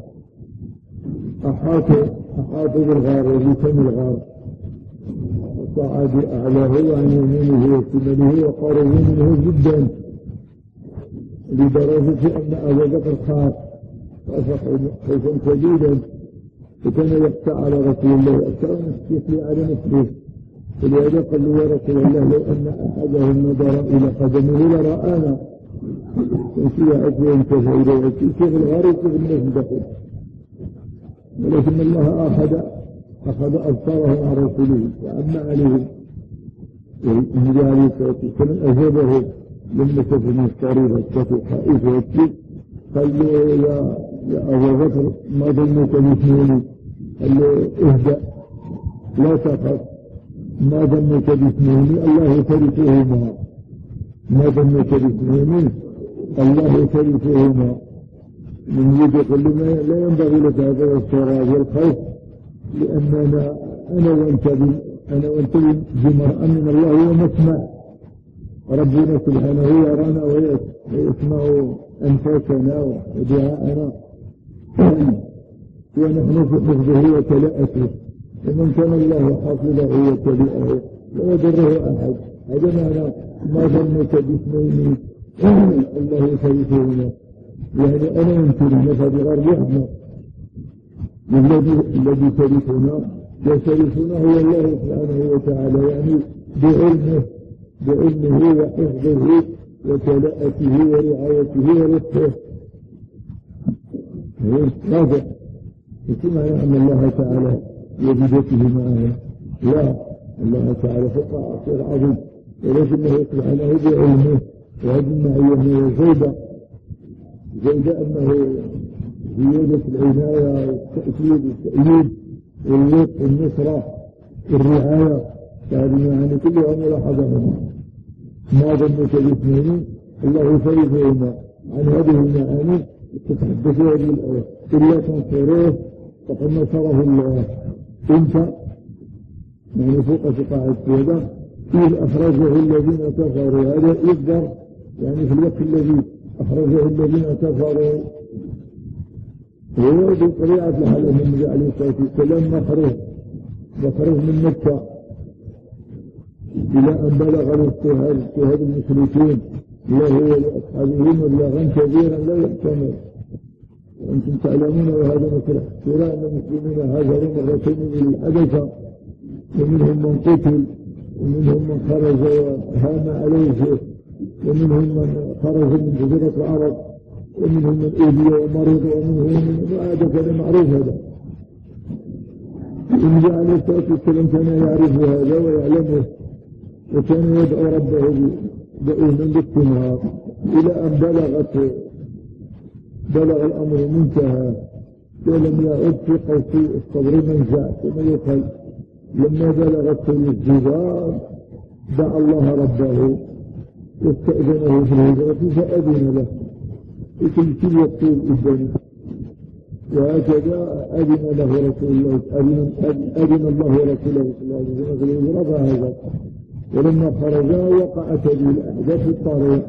أحاطوا أحاطوا بالغار وبسم الغار، وصعدوا أعلاه عن يمينه وشماله وقربوا منه جدا لدرجة أن أبا بكر خاف وأفق خوفا شديدا، وكان يخشى على رسول الله أكثر من الشيخ على نفسه. ولهذا قال له يا رسول الله لو أن أحدهم نظر إلى قدمه لرآنا. وفيها أجل ينتفع إليه الشيخ الغار وشيخ الناس دخل، ولكن الله أخذ أخذ أبصاره عن رسوله وأما عليهم. والنبي عليه الصلاة والسلام أجابه لما شاف من الصريرة شاف خائف ويبكي قال له يا يا أبا بكر ما ظنك باثنين؟ قال له اهدأ لا تخف، ما ظنك باثنين؟ الله ثالثهما. ما ظنك باثنين؟ الله ثالثهما. من يجي يقول له لا ينبغي لك هذا الصراع والخوف، لأننا أنا وأنت أنا وأنت بمرأة من الله ومسمع. ربنا سبحانه يرانا ويسمع أنفاسنا ودعاءنا، ونحن في حفظه وكلاءته، ومن كان الله حافظه وكلاءه لا يضره أحد. هذا معنى ما ظنك باثنين الله ثالثهما. يعني أنا وأنتم فبغير رحمة الذي الذي ثالثنا وثالثنا هو الله سبحانه وتعالى، يعني بعلمه بعلمه وحفظه وكلاءته ورعايته ورفقه. واضح. وكما أن الله تعالى وجدته معه، لا، الله تعالى فوق عرشه العظيم، ولكنه سبحانه بعلمه وبمعيته وزيد زيد أنه زيادة العناية والتأكيد والتأييد واللطف والنصرة والرعاية، هذه يعني كلها ملاحظة. ما ظنك باثنين الله ثالثهما. عن هذه المعاني تتحدث هذه الآية إلا تنصروه فقد نصره الله. انت يعني فوق قاعدة هذا إذ أخرجه الذين كفروا، هذا يقدر يعني في الوقت الذي أخرجه الذين كفروا هو بطبيعة الحال النبي عليه الصلاة والسلام مخرج مخرج من مكة إلى أن بلغ الاجتهاد اجتهاد المشركين له ولأصحابهم مبلغا كبيرا لا يحتمل. وأنتم تعلمون وهذا مثل احتراء أن المسلمين هاجروا مرتين إلى الحبشة، ومنهم من قتل ومنهم من خرج وهان عليه، ومنهم من خرج من جزيرة العرب، ومنهم من أوذي ومرض، ومنهم من هذا كان معروف. هذا النبي عليه الصلاة والسلام كان يعرف هذا ويعلمه، وكان يدعو ربه بإذن باستمرار إلى أن بلغت بلغ الأمر منتهى ولم يعد في قوس الصبر منزع كما يقال. لما بلغت الجبال دعا الله ربه واستأذنه في الهجرة فأذن له، لكن كل يطول إذنه، وهكذا أذن له رسول الله أذن, أذن الله رسوله صلى الله عليه وسلم في الهجرة فهذا. ولما خرجا وقعت به الأحداث الطارئة،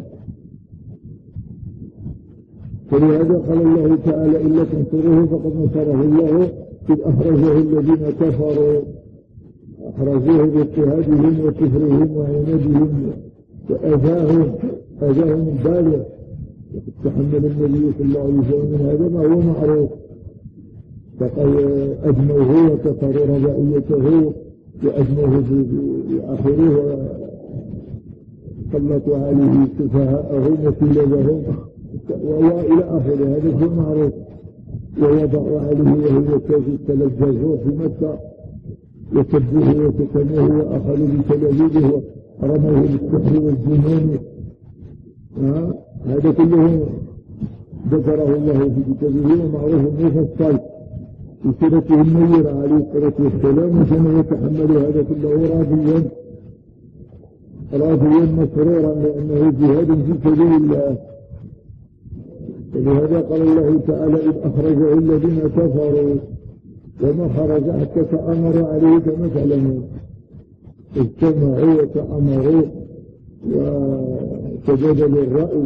فلهذا قال الله تعالى إلا تنصروه فقد نصره الله إذ أخرجه الذين كفروا، أخرجوه باضطهادهم وكفرهم وعنادهم وأذاهم أذاهم البالغ، وقد تحمل النبي صلى الله عليه وسلم من هذا ما هو معروف، فقد أدموه وكفروا رباعيته وأدموه في آخره وسلطوا عليه سفهاءهم وكلبهم وإلى آخره، هذا شيء معروف. ووضعوا عليه وهو كافي تلجزوه في مكة وسبوه وسكنوه وأخذوا بتلابيبه ورموه بالسحر والجنون، هذا كله ذكره الله في كتابه ومعروف مفصل في سورته النيرة عليه الصلاة والسلام، وكان يتحمل هذا كله راضيا راضيا مسرورا لأنه جهاد في سبيل الله. ولهذا قال الله تعالى إذ أخرجه الذين كفروا وما خرج حتى تأمروا عليه كما تعلمون، اجتمعوا وتأمروا وتجادلوا الرأي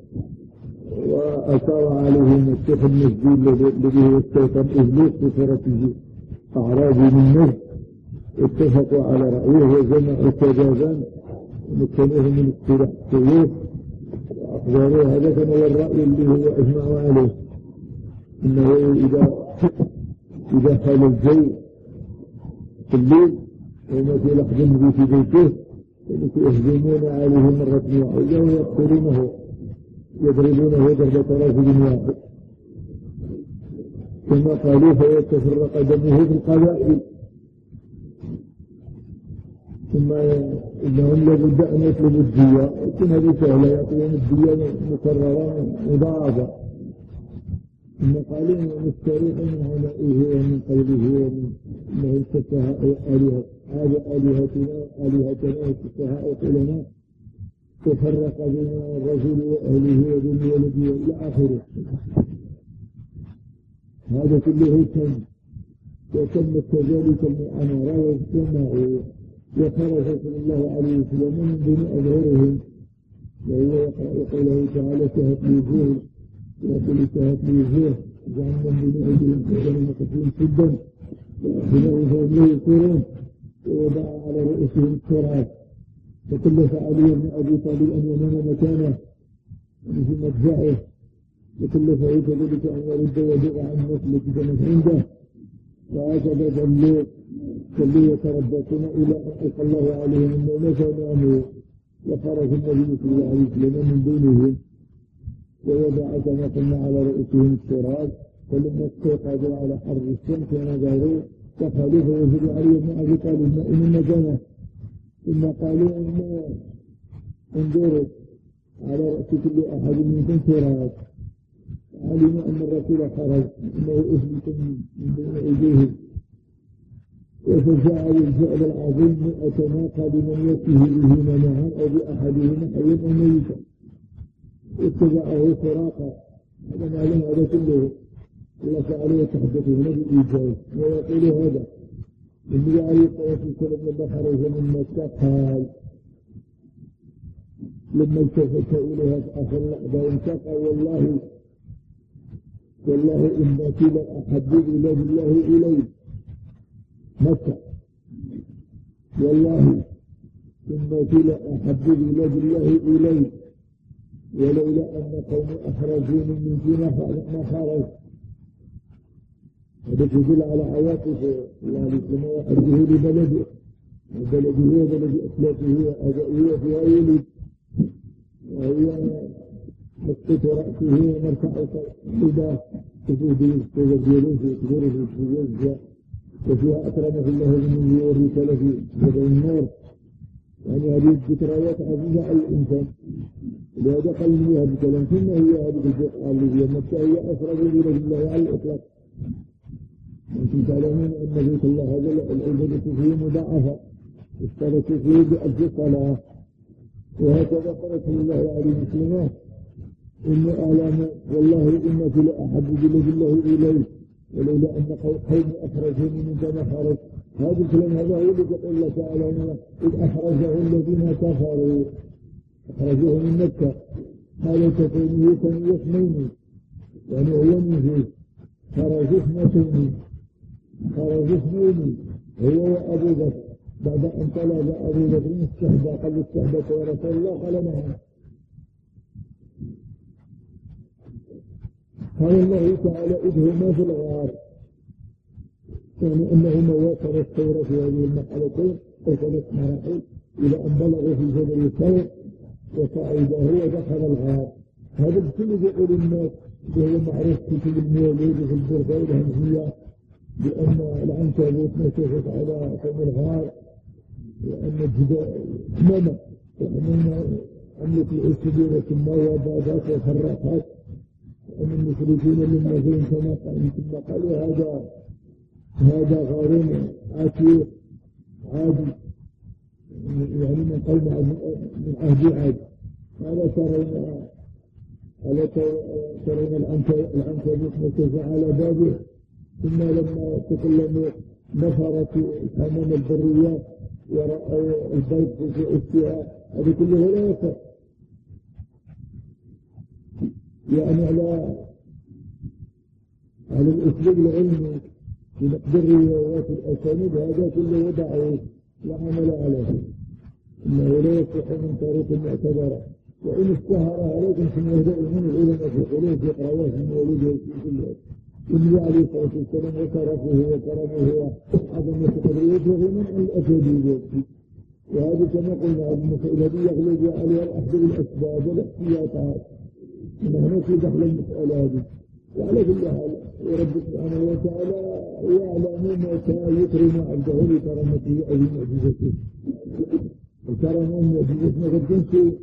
وأثار عليهم الشيخ المسجد الذي هو الشيطان إبليس بصورته أعراض من نفس، اتفقوا على رأيه وجمعوا شبابا ومكنوه من اقتراح السيوف وأخبروا هذا كان هو الرأي اللي هو أجمعوا عليه، إنه إذا إذا خال الجو في الليل وما في لحظ النبي في بيته يهجمون عليه مرة واحدة ويقتلونه يضربونه ضربة رجل واحد كما قالوا فيتفرق دمه في القبائل. ثم إنهم لابد أن يطلبوا الدية، لكن هذه سهلة، يعطيهم الدية مكررة مضاعفة، ثم قالوا مستريح من عنائه ومن قلبه ومن انه السفهاء آلهة هذا آلهتنا آلهتنا السفهاء قلنا تفرق بين الرجل وأهله وبين ولده إلى آخره. هذا كله تم، وتم كذلك المؤامرة واجتمعوا وخرج صلى الله عليه وسلم من بين أظهرهم، وهو يقوله تعالى شهد لي زور ويقول شهد لي زور جعلنا من بين أيديهم كذلك مقتلين سدا وأخذوا فهم لا يذكرون ووضع على رؤوسهم التراب، فكلف علي بن أبي طالب أن ينام مكانه في مضجعه، وكلفه كذلك أن يرد ويدع عن الناس التي كانت عنده، وهكذا ظلوا كلوا يتربصون إلى أن ألقى الله عليهم النوم فناموا، وخرج النبي صلى الله عليه وسلم من بينهم ووضع كما قلنا على رؤوسهم التراب، فلما استيقظوا على حر الشمس ونظروا دخلوا فوجدوا علي بن أبي طالب نائم مكانه، ثم قالوا إن انظروا على رأس كل أحد منكم تراب، علموا أن الرسول خرج إنه أثبت من بين أيديهم، وتفاعل الفعل العظيم مئة ناقة لمن يأتيه بهما معا أو بأحدهما حيا أو ميتا، واتبعه سراقا. هذا معلوم هذا كله الله تعالى يتحدث هنا بالإيجاز ويقول هذا النبي عليه الصلاة والسلام لما خرج من مكة قال لما التفت إليها في آخر لحظة انتقى والله والله إنك لأحب إلى الله إلي مكة، والله إنك لأحب إلى الله إلي ولولا أن قوم أخرجوني من دون ما خرج. هذا يدل على عواطف الله لما وحده لبلده وبلده وبلد أسلافه وأبائه وفيها ولد، وهي مسقط رأسه ومرفع قلبه تفوده ويبدله ويكبره ويتزوج وفيها أكرمه الله من والرسالة في النور. يعني هذه الذكريات عزيزة على الإنسان، لهذا قال فيها بكلام ثم هي هذه البقعة التي مكة هي أقرب إلى الله على الإطلاق. أنتم تعلمون أن بيت الله هذا العبادة فيه مضاعفة، اشترك فيه بألف صلاة. وهكذا قال صلى الله عليه وسلم: إني أعلم والله إنك لأحب بلاد الله إليه ولولا أن قوم أخرجوني من كما خرج. هذا الكلام هذا هو الذي قال الله تعالى: إذ أخرجه الذين كفروا أخرجوه من مكة قال تكونوا كانوا يسمين، يعني هو من خرجوا اثنتين خرجوا اثنين هو وأبو بكر. بعد أن طلب أبو بكر الصحبة قال الصحبة يا رسول الله قال نعم. قال الله تعالى: إذ هما في الغار، يعني أنهما واصل السير في هذه المرحلتين أو ثلاث مراحل إلى أن بلغوا في جبل الثور وصعد هو ودخل الغار. هذا الكل يقول الناس وهو معروف كتب المولود في البرده والهمزية بأن العنكبوت نشفت على فم الغار، وأن الجداء نمى، وأننا عملت العسبية ثم وبادات وفرقات، وأن المشركين للنبيين كما ثم قالوا هذا هذا غار عتيق عادي، يعني من قوم من عهد عاد. ألا ترون ألا ترون العنكبوت نشف على بابه، ثم لما تكلموا نفرت الحمام البريات ورأوا البيت في اشتهاء، هذا كله لا يصح. يعني على على الأسلوب العلمي في نقد الروايات الأسانيد هذا كله ضعيف لا عمل عليه، إنه لا يصح من طريق معتبرة. وإن اشتهر عليكم ثم يهدأ من العلماء في قلوب في قراءات من ولده في كل النبي عليه الصلاة والسلام وشرفه وكرمه وعظمة قدره من الأكاذيب. وهذا كما قلنا المسألة الذي يغلب عليها الأخذ بالأسباب والاحتياطات، نحن في دخل المسألة هذه. وعلى كل حال ورب سبحانه وتعالى يعلم متى يكرم عبده لكرامته أو معجزته. الكرم ومعجزته قد تنسوا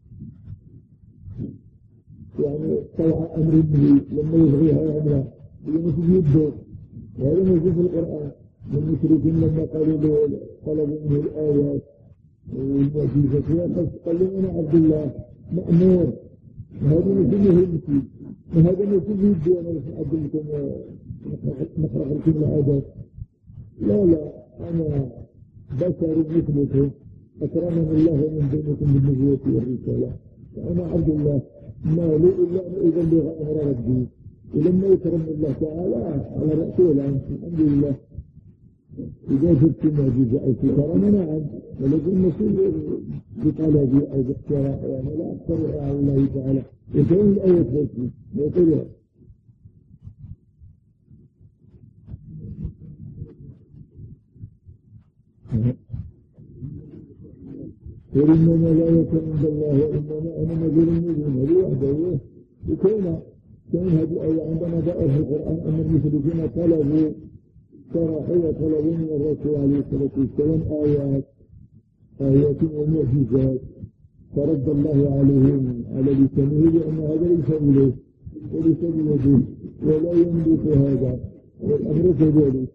يعني طوع أمر به لما يبغيها يعملها لما تجي يبدو. وهذا موجود في القرآن. المشركين لما قالوا طلبوا منه الآيات والمعجزات قالوا أنا عبد الله مأمور، وهذا مثله المسيح، وهذا مثله يبدو أنا أقول لكم نخرج لكم العادات. لا لا أنا بشر مثلكم أكرمني الله من بينكم بالنبوة والرسالة، وأنا عبد الله ما لي إلا أن أبلغ أمر ربي. ولما يكرم الله تعالى على رأسه الآن الحمد لله. إذا جبت معجزة أو كرم نعم، ولكن المسؤول بطلبي أو باختراع يعني لا أخترع على الله تعالى. يكون الآية بيتي ويقولها قل إنما لا يكون عند الله وإنما أنا نذير مبين. هذه وحده. وكان كان هذه الآية عندما جاء في القرآن أن المشركين طلبوا صراحة طلبوا من الرسول عليه الصلاة والسلام آيات آيات ومعجزات، فرد الله عليهم على لسانه بأن هذا ليس إليه وليس بيده ولا يملك هذا، والأمر كذلك.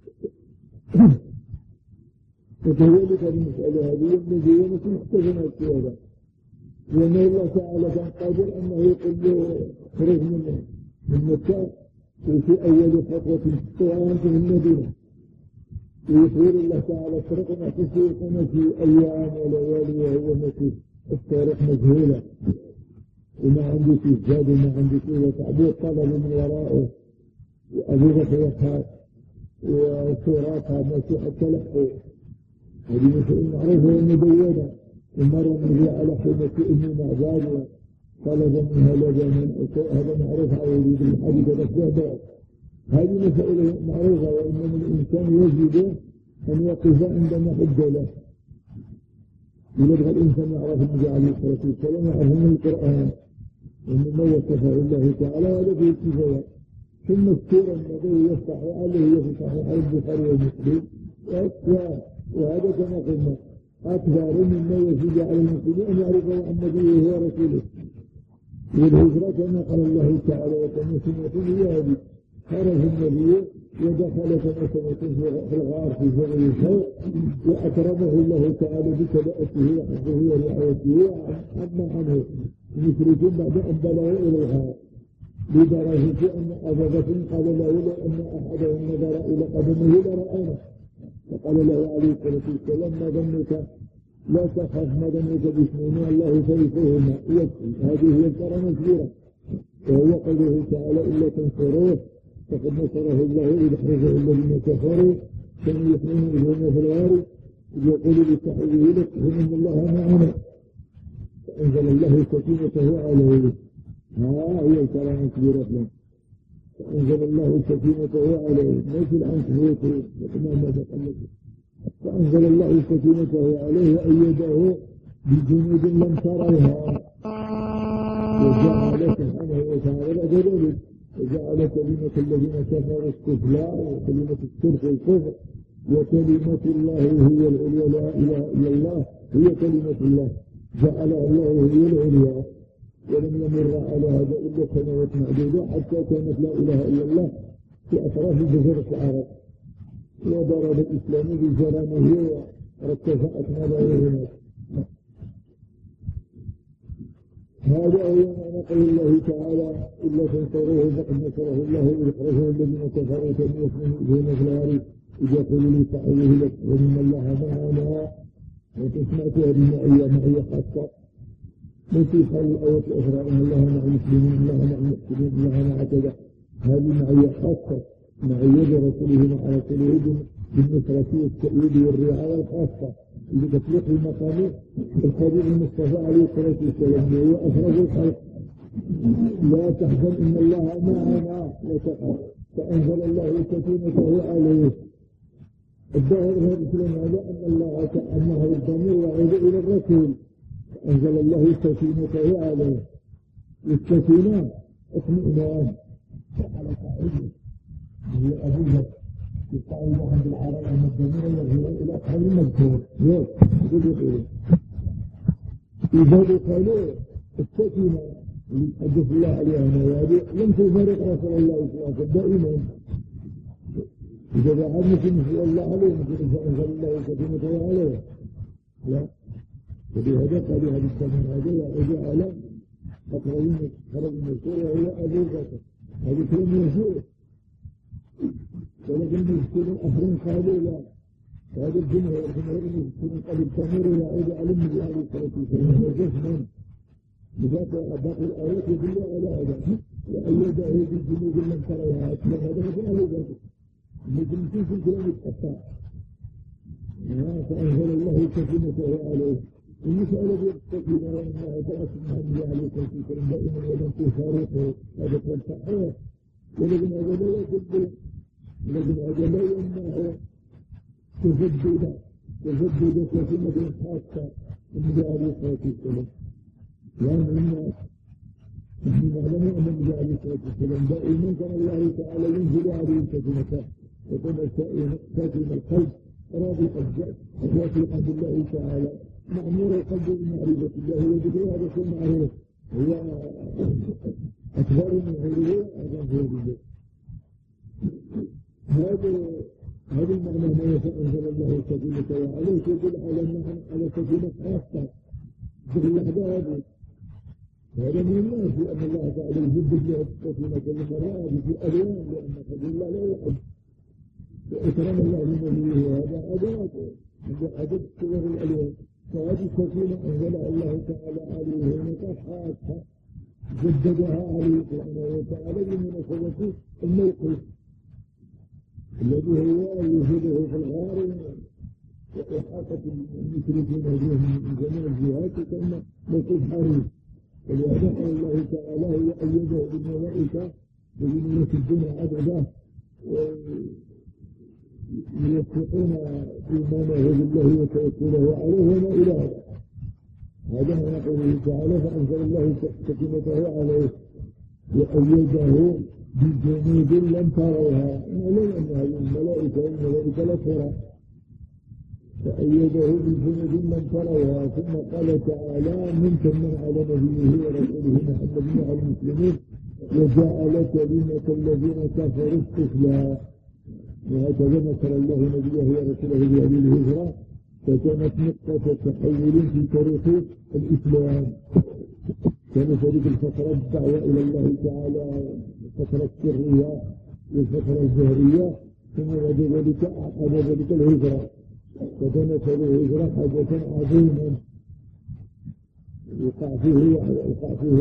وكذلك المسألة هذه الذي يمكن اختفنا في هذا، لأن الله تعالى كان قادر أنه يقول له خرج من من مكة وفي أول خطوة وأنت من المدينة، ويخبر الله تعالى طرقنا تسيرنا في أيام وليالي وهو مكي الطرق مجهولة وما عندي في الزاد وما عندي في وتعبير طلب من ورائه وأبو بكر يخاف وصوراتها مسيح التلقي. هذه مسائل معروفة ومبينة. ومرة نجي على حمة أمي معباد طلب منها لبنا هذا معروف على وجود الحديث الأسباب. هذه مسائل معروفة، وإنما الإنسان يجب أن يقف عندما حج له. يبغى الإنسان يعرف النبي عليه الصلاة والسلام يعرف من القرآن ومما وصفه الله تعالى، هذا في الكفاية. ثم السورة النبي يفتح عليه في صحيح البخاري ومسلم، وهذا كما قلنا أكبر مما يجب على المسلمين أن يعرفوا عن نبيه ورسوله. والهجرة كما قال الله تعالى وكما سنة هذه خرج النبي ودخل كما سنة في الغار في زمن الخير، وأكرمه الله تعالى بكبأته وحفظه ورعايته وعما عنه المشركين بعد أن بلغوا إلى الغار، لدرجة أن أبا بكر قال له لو أن أحدهم نظر إلى قدمه لرآنا، فقال له عليه الصلاة والسلام ما ظنك لا تخف ما ظنك باثنين الله ثالثهما يكفي. هذه هي الكرامة الكبيرة، وهو قوله تعالى إلا تنصروه فقد نصره الله إذ أخرجه الذين كفروا كانوا يثنون بهم في الغار إذ يقول لصاحبه لك إن الله معنا فأنزل الله سكينته عليه. ها هي الكرامة الكبيرة له، فأنزل الله سكينته عليه ليس العنكبوت كما ماذا قال. فأنزل الله سكينته عليه وأيده بجنود لم تريها، وجعل سبحانه وتعالى ذلك وجعل كلمة الذين كفروا السفلى وكلمة الشرك الكفر وكلمة الله هي العليا لا إله إلا الله هي كلمة الله جعلها الله هي العليا. ولم يمر على هذا إلا سنوات معدودة حتى كانت لا إله إلا الله في أطراف جزيرة العرب، وضرب الإسلام بجرامه وارتفعت ملايين هناك. هذا هو معنى قول الله تعالى إلا تنصروه فقد نصره الله إذ أخرجه الذين كفروا كانوا يثنون بهم في الغار إذ يقول لصاحبه لك وإن الله معنا. وتسمعت هذه المعية معية خاصة التي قال الآية الأخرى إن الله مع المسلمين إن الله مع المحسنين إن الله مع كذا. هذه معية خاصة معية برسوله مع رسوله بالنصرة والتأييد والرعاية الخاصة اللي تطلق المقام الخبير المصطفى عليه الصلاة والسلام وهو أفراد الخلق. لا تحزن إن الله معنا لا تخف فأنزل الله سكينته عليه. الظاهر هذا الكلام هذا أن الله كأنه الضمير يعود إلى الرسول فأنزل الله سكينته عليه. والسكينة اطمئنان على قاعده هي أبو بكر يستعيد عند العرب أن الضمير يرجع إلى أكثر المذكور. يس يقول إذا قالوا السكينة اللي تحدث الله عليها هذه لم تفارق رسول الله صلى الله عليه وسلم دائما. إذا بعد مثل مثل الله عليه مثل فأنزل الله سكينته عليه لا. فبهذا قالوا هذا الزمن هذا يعود على أقربين خرج من سوريا هو أبو بكر. هذا كلام يرجع ولكن المسلمين الآخرين قالوا لا هذا الجمهور الجمهور المسلمين قال الضمير يعود على النبي عليه الصلاة والسلام وجسما لذلك باقي الآيات يدل على هذا وأيده بالجنود لم تريها أكبر. هذا مثل أبو بكر المسلمين في الكلام يتقطع. فأنزل الله سكينته عليه. المسألة بالسكينة وأنها تأتي مع النبي عليه الصلاة والسلام دائما ولم تفارقه. هذا كان صحيح ولكن هذا لا يجب لكن هذا لا يمنع تجدد تجدد سكينة خاصة النبي عليه الصلاة والسلام. لأن نحن نعلم أن النبي عليه الصلاة والسلام دائما كان الله تعالى ينزل عليه سكينته وكان ساكن القلب راضي الجأس واثقا بالله تعالى مأمور القلب بمعرفة الله وذكر هذا شيء معروف هو أكبر من غيره هذا هو الجزء. هذا هذا المعنى ما يتأنزل الله سكينته عليه يدل على أنه على سكينة خاصة في الأحداث. هذا من الناس لأن الله تعالى يجدد له السكينة المراد في الألوان لأن فضل الله لا يحب وإكرام الله لنبيه هذا أداة عند عدد صور الألوان. فهذه السكينة أنزلها الله تعالى عليه هنا خاصة جددها عليه سبحانه وتعالى بمناسبة الموقف الذي هو وجوده في الغار وإحاطة المشركين بهم من جميع الجهات كما موقف حريص. ولهذا قال الله تعالى هو أيده بالملائكة بجنود الدنيا عددا ويوفقون إيمانه بالله وتوكله عليه وما إلى هذا. هذا ما قوله تعالى فأنزل الله سكينته عليه وأيده بجنود لم تروها ولو أن هذه الملائكة الملائكة لا ترى فأيده بجنود لم تروها ثم قال تعالى منكم من على نبيه ورسوله محمد على المسلمين وجعل كلمة الذين كفروا السفلى وهكذا نصر الله نبيه ورسوله بهذه الهجرة فكانت نقطة تحول في تاريخ الإسلام. كانت هذه الفترة الدعوة إلى الله تعالى الفترة السرية والفترة الجهرية ثم بعد ذلك أعقب ذلك الهجرة فكانت هذه الهجرة حدثا عظيما يقع فيه يقع فيه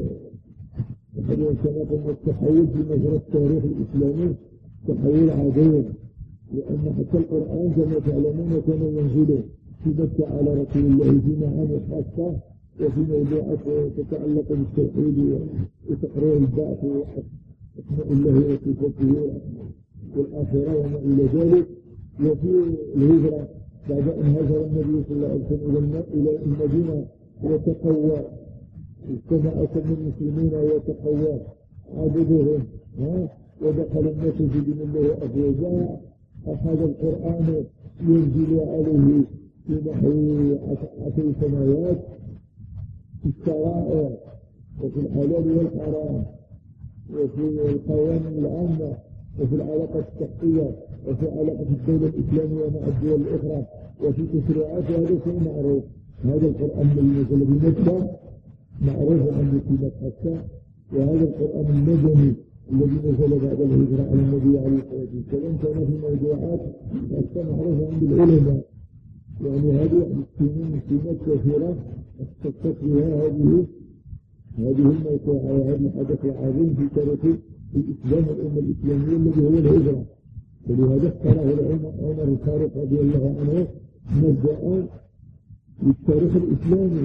كما قلنا التحول في مجرى التاريخ الإسلامي تحول عظيم لأن حتى القرآن كما تعلمون كان ينزل في مكة على رسول الله في معاني خاصة وفي موضوعات تتعلق بالتوحيد وتقرير البعث وأسماء الله وصفاته والآخرة وما إلى ذلك. وفي الهجرة بعد أن هاجر النبي صلى الله عليه وسلم إلى المدينة وتقوى اجتمع كم المسلمين وتقوى عددهم ودخل الناس في دين الله أفواجا أخذ القرآن ينزل عليه في نحو عشر سنوات في الشرائع وفي الحلال والحرام وفي القوانين العامة وفي العلاقة الشخصية وفي علاقة الدولة الإسلامية مع الدول الأخرى وفي تشريعات هذا شيء معروف. هذا القرآن الذي نزل بمكة معروف عن كلمة حتى وهذا القرآن المدني الذي نزل بعد الهجرة على النبي عليه الصلاة والسلام كان في موضوعات حتى معروفة عند العلماء يعني هذه السنين سنين كثيرة اختصت بها هذه هذه الموضوعة وهذه الحدث العظيم في تاريخ الإسلام والأمة الإسلامية الذي هو الهجرة. ولهذا اختاره العلماء عمر الفاروق رضي الله عنه مبدأ للتاريخ الإسلامي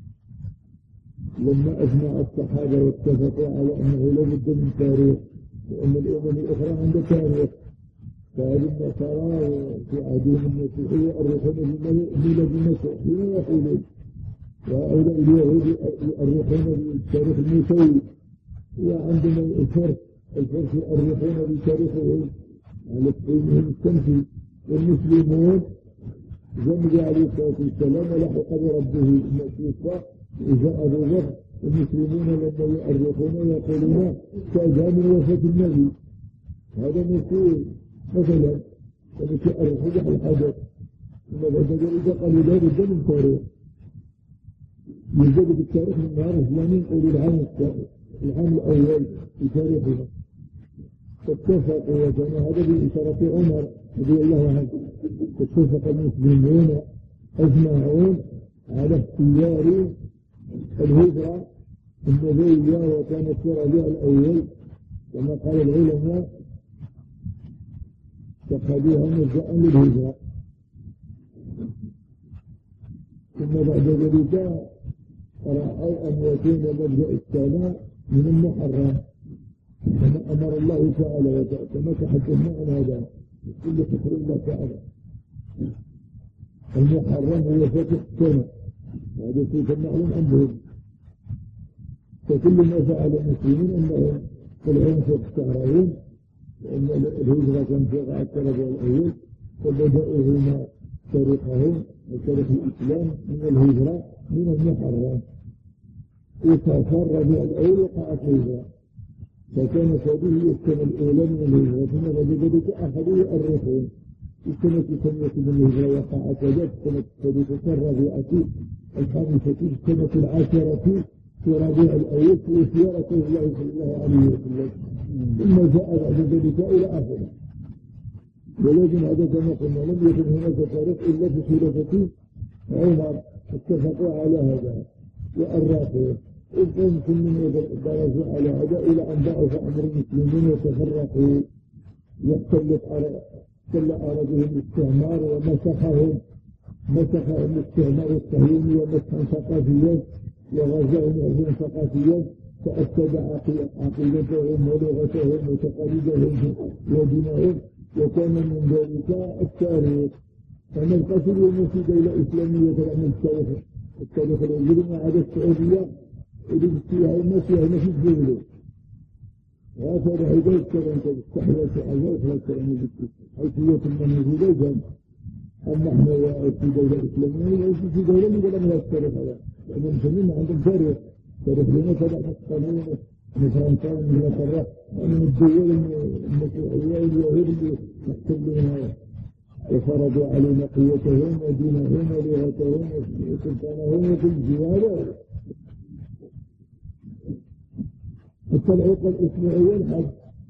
لما أجمع الصحابة واتفقوا على أنه لا بد من تاريخ وأن الأمم الأخرى عندها تاريخ. فهذه النصارى في عهدهم المسيحية يؤرخون بميلاد المسيح حين يقولون وهؤلاء اليهود يؤرخون بالتاريخ الموسوي وعندما الفرس الفرس يؤرخون بتاريخه على تقويمهم الشمسي والمسلمون جمع عليه الصلاة والسلام ولحق بربه المسيح وجاء أبو بكر المسلمون لما يؤرخون يقولون كأجهى من وفاة النبي. هذا مثل مثلا كما يؤرخون الحدث ثم بعد ذلك قالوا لا بد من تاريخ يوجد بالتاريخ من نهار الإسلامي يقولوا العام العام الأول في تاريخنا فاتفقوا وكان هذا بإشارة عمر رضي الله عنه اتفق المسلمون أجمعون على اختيار الهجرة النبوية وكانت في ربيع الأول كما قال العلماء اتخذوها مبدأ للهجرة. ثم بعد ذلك رأوا أن يكون مبدأ السنة من المحرم كما أمر الله تعالى وكما تحدثنا عن هذا كل فكر الله تعالى. المحرم هو فتح السنة وهذا شيء معلوم عندهم فكل ما فعل المسلمين أنهم طلعون في الشهرين لأن الهجرة كان في عشر ربيع الأول فبدأوا هنا تاريخهم وتاريخ الإسلام من الهجرة من المحرم وفصار ربيع الأول وقعت الهجرة فكانت هذه هي السنة الأولى من الهجرة ثم بعد ذلك أخذوا يؤرخون السنة الثانية من الهجرة وقعت كذلك السنة الثالثة الرابعة الخامسة السنة العاشرة في ربيع الأول في وفاة رسول الله صلى الله عليه وسلم ثم جاء بعد ذلك إلى آخره. ولكن هذا كما قلنا لم يكن هناك تاريخ إلا في خلافة عمر اتفقوا على هذا وأرخوا إذن كل من درجوا على هذا إلى أن ضعف أمر المسلمين وتفرقوا يختلف على كل أرادهم الاستعمار ومسخهم مسخهم الاستعمار الصهيوني ومسخا ثقافيا وغزاهم عزم ثقافيا فأفسد عقيدتهم ولغتهم وتقاليدهم ودينهم وكان من ذلك التاريخ. فمن القتل يمسد إلى إسلامية الأمن التاريخ التاريخ الأجل مع عادة السعودية إذا فيها الناس فيها نفس جمله وهكذا يذكر أنت بالتحية على يذكر أن حيثية المنزل جمع. أما احنا في دولة إسلامية وفي في دولة اللي قد لها التاريخ هذا، لأن المسلمين عندهم تاريخ، تاريخ لنا تبع القانون من فرنسا ومن إنجلترا ومن الدول المسيحية واليهود اللي يحتلونها وفرضوا علينا قوتهم ودينهم ولغتهم وسلطانهم وكل زيادة. حتى العقد الأسبوعية الحج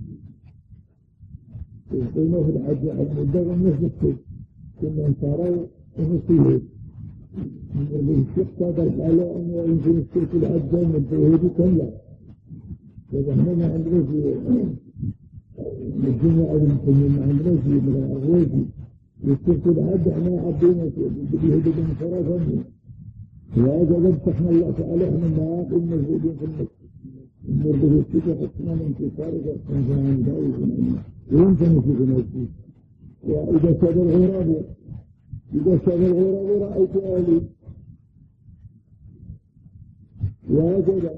يقيموا في الحج على المدة ونصف كنا انصاروا ونصيهم الشيخ قدرت على أن يمكن الشرك الحج من اليهود كلها. فإذا احنا ما عندنا في الجمعة المسلمين ما عندنا في من الأغواجي الشرك الحج احنا عبدنا باليهود بمصرفهم. وهذا ذبحنا الله تعالى احنا معاقل المسجدين في المسجد المرضى الشيخ حسنا من انتصارك وحسنا عن داوز ويمكن في نفسي. وإذا ساد الغراب إذا ساد الغراب رأيت أهلي وهكذا.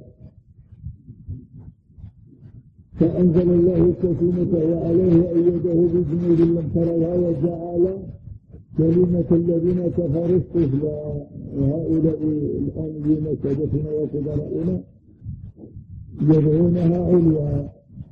فأنزل الله سكينته عليه وأيده بجنود لم تروها وجعل كلمة الذين كفروا السفلى. وهؤلاء الآن الذين سادتنا وكبراؤنا يدعونها عليا.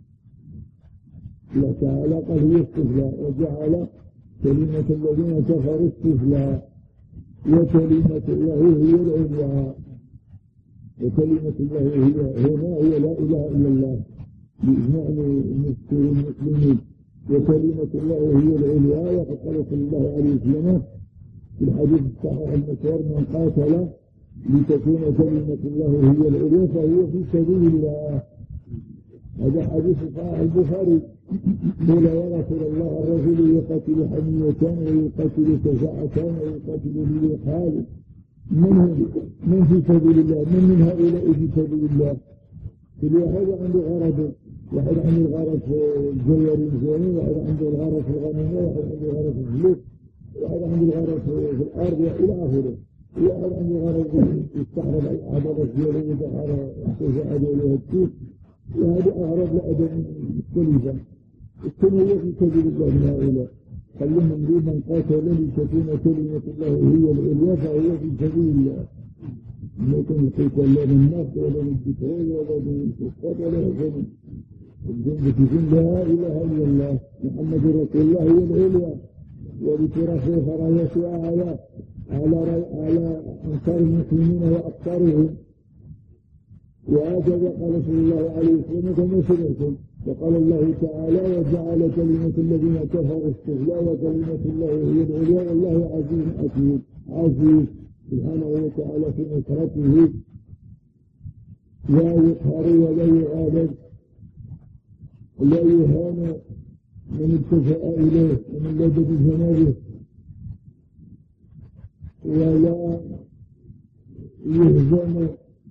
الله تعالى قال هي السفلى وجعل كلمة الذين كفروا السفلى وكلمة الله هي العليا. وكلمة الله هي هنا هي لا إله إلا الله بإجماع المسلمين. وكلمة الله هي العليا. وقد قال صلى الله عليه وسلم في الحديث الصحيح المشهور من قاتل لتكون كلمة الله هي العليا فهو في سبيل الله. هذا حديث صحيح البخاري. قيل يا رسول الله الرجل يقاتل حمية ويقاتل شجاعة ويقاتل ليقال من من في سبيل الله؟ من من هؤلاء في سبيل الله؟ كل واحد عنده غرض، واحد عنده الغرض في الجوار الزاني، واحد عنده الغرض في الغنم، واحد عنده الغرض في الفلوس، واحد عنده الغرض في الأرض إلى آخره. واحد عنده غرض يستحرم العضلات دياله ويظهر الشجاعة دياله والسيف. وهذه أغراض لأداء مختلفة. الثانية في سبيل الله من هؤلاء. خلهم من من قاتل لتكون كلمة الله هي العليا فهو في سبيل الله. لا يكون القتال لا بالنفس ولا بالبترول ولا بالفساد ولا بالجنة. الجنة في لا إله إلا الله محمد رسول الله هي العليا. وبترفع فرايتها على على على أنصار المسلمين وأقطارهم. وهكذا قال صلى الله عليه وسلم كما سمعتم. وقال الله تعالى وجعل كلمة الذين كفروا السفلى وكلمة الله هي العليا والله عزيز حكيم. عزيز سبحانه وتعالى في نصرته لا يقهر ولا يعاند لا يهان من اتجه إليه ومن لدى بجنابه ولا يهزم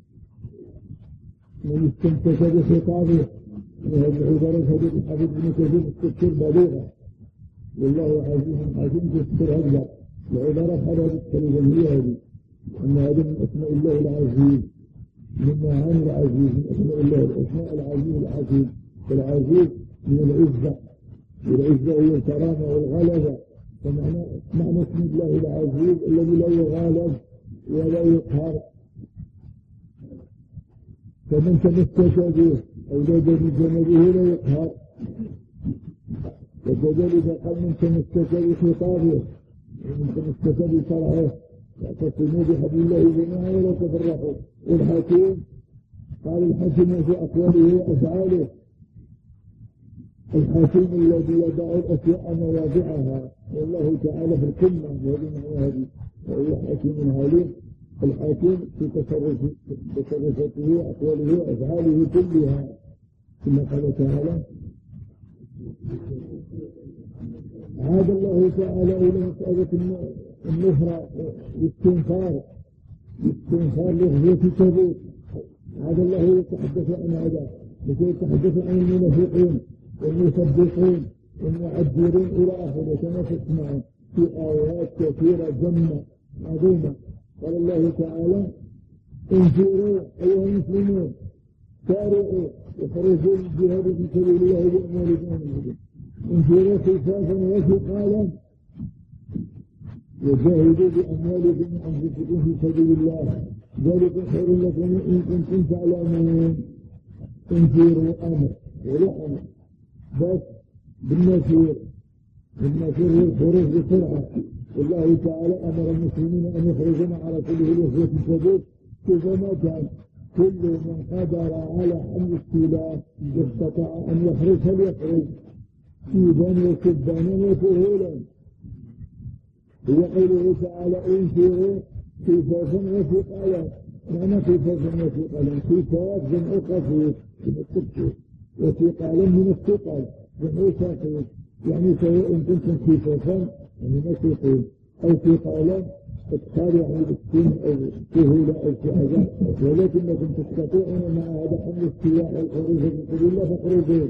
من استمسك بخطابه. وهذه العبارة هذه الحديث بن كثير التفسير بليغة. والله عزيز حكيم تفسير هذا العبارة هذه الكلمة هي هذه أن هذا من أسماء الله العزيز من معاني العزيز من أسماء الله الأسماء العزيز الحكيم. العزيز من العزة والعزة هي الكرامة والغلبة. فمعنى معنى اسم الله العزيز الذي لا يغالب ولا يقهر. فمن تمسك به أو لدى بجنبه لا يقهر. وكذلك قال من تمسك بخطابه ومن تمسك بشرعه واعتصموا بحبل الله جميعا ولا تفرقوا. والحكيم قال الحكيم في أقواله وأفعاله. الحكيم الذي يضع الأشياء مواضعها والله تعالى في القمة وهذه معنى هذه وهو حكيم عليم. الحكيم في تصرفاته وأقواله وأفعاله كلها. ثم قال تعالى عاد الله تعالى إلى مسألة النفرة والاستنفار استنفار لغزوة تبوك. عاد الله يتحدث عن هذا لكي يتحدث عن المنافقين والمصدقين والمعذرين إلى آخره كما تسمعون في آيات كثيرة جمة عظيمة. قال الله تعالى انفروا أيها المسلمون سارعوا وخرجوا للجهاد في سبيل الله بأموالكم وأنفسكم انفروا خفافا وثقالا وجاهدوا بأموالكم وأنفسكم في سبيل الله ذلك خير لكم إن كنتم تعلمون. انفروا أمر ولا أمر بس بالنفير بالنفير والخروج بسرعة. والله تعالى أمر المسلمين أن يخرجوا مع رسوله الوفد تبوك كيفما كان. كل من قدر على حمل السلاح استطاع أن يخرج فليخرج شيبا وكبانا وسهولا. هو قوله تعالى انفروا خفافا وثقالا. معنى خفافا وثقالا خفاف جمع خفيف من التبكير وثقالا من الثقل جمع ثقيل يعني سواء كنتم خفافا يعني نشيطين أو ثقالا ادخال يعني بالسن أو سهولة أو سهولة ولكنكم تستطيعون مع هذا حمل السلاح والخروج من سبيل الله فاخرجوا.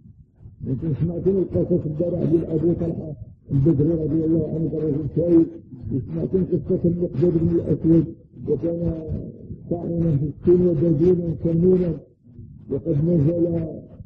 يمكن سمعتم القصص البارح بالأبو طلحة البدري رضي الله عنه كرجل شايب. سمعتم قصة المقداد بن الأسود وكان طعنا في السن ودجونا سمونا وقد نزل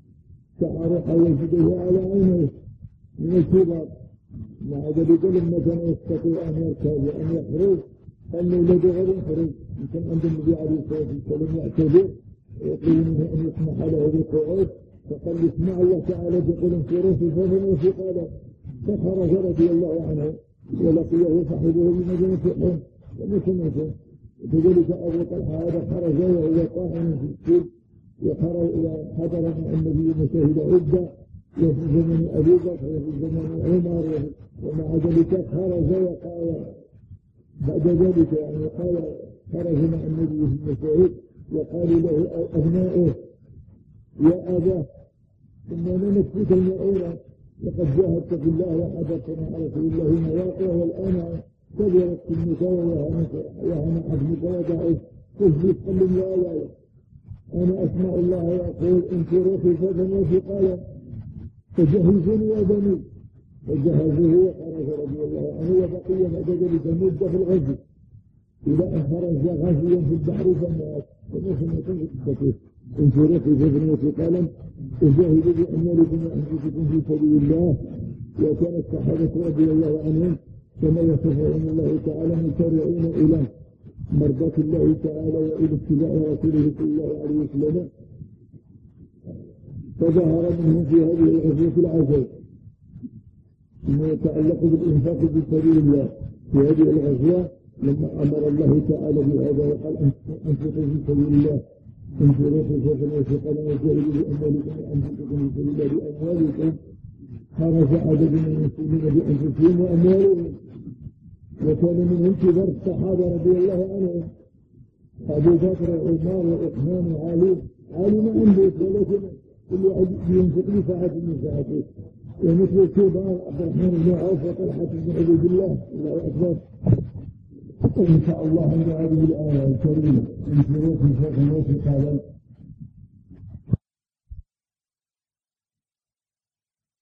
شعر حواجبه على عينيه من الكبر. مع ذلك لما كان يستطيع أن يركب وأن يخرج قال له لا غير يخرج. يمكن عند النبي عليه الصلاة والسلام يعتذر ويطلب أن يسمح له بالقعود فقال اسمع الله تعالى يقول انفروا خفافا وثقالا فخرج رضي الله عنه ولقيه صاحبه بمدينة حم ومسلمته. بذلك أبو طلحة هذا خرج وهو طاعن في السوق وخرج وحضر مع النبي مشاهد عدة وفي زمن أبي بكر وفي زمن عمر ومع ذلك خرج وقال بعد ذلك يعني قال خرج مع النبي في المشاهد وقالوا له أبناؤه يا أبا إننا نكفيك المؤونة لقد جاهدت في الله وحدثنا على رسول الله مواقع والآن كبرت سنك وهنا عزمك وضعف تثبت قلم لا لا أنا أسمع الله يقول انفروا خفافا وثقالا فجهزوني يا بني فجهزوه وخرج رضي الله عنه وبقي بعد ذلك مدة في الغزو إلى أن خرج غزوا في البحر فمات فنحن نتنفذ انفروا خفافا وثقالا وجاهدوا بأموالكم وأنفسكم في سبيل الله. وكان الصحابة رضي الله عنهم كما يصفهم الله تعالى مسارعين إلى مرضاة الله تعالى وإلى اتباع رسوله صلى الله عليه وسلم. فظهر منهم في هذه الغزوة العزاء ما يتعلق بالإنفاق في سبيل الله. في هذه الغزوة لما أمر الله تعالى بهذا وقال أنفقوا في سبيل الله انفروا خفافا وثقالا وجاهدوا بأموالكم وأنفسكم في سبيل الله بأموالكم. خرج عدد من المسلمين بأنفسهم وأموالهم وكان منهم كبار الصحابة رضي الله عنهم أبو بكر وعمر وعثمان وعلي. علي ما عنده ولكن كل واحد ينفق له ساعة من ساعته ومثل الكبار عبد الرحمن بن عوف وطلحة بن عبيد الله الله أكبر. إن شاء الله عند هذه الآية الكريمة انفروا خفافا وثقالا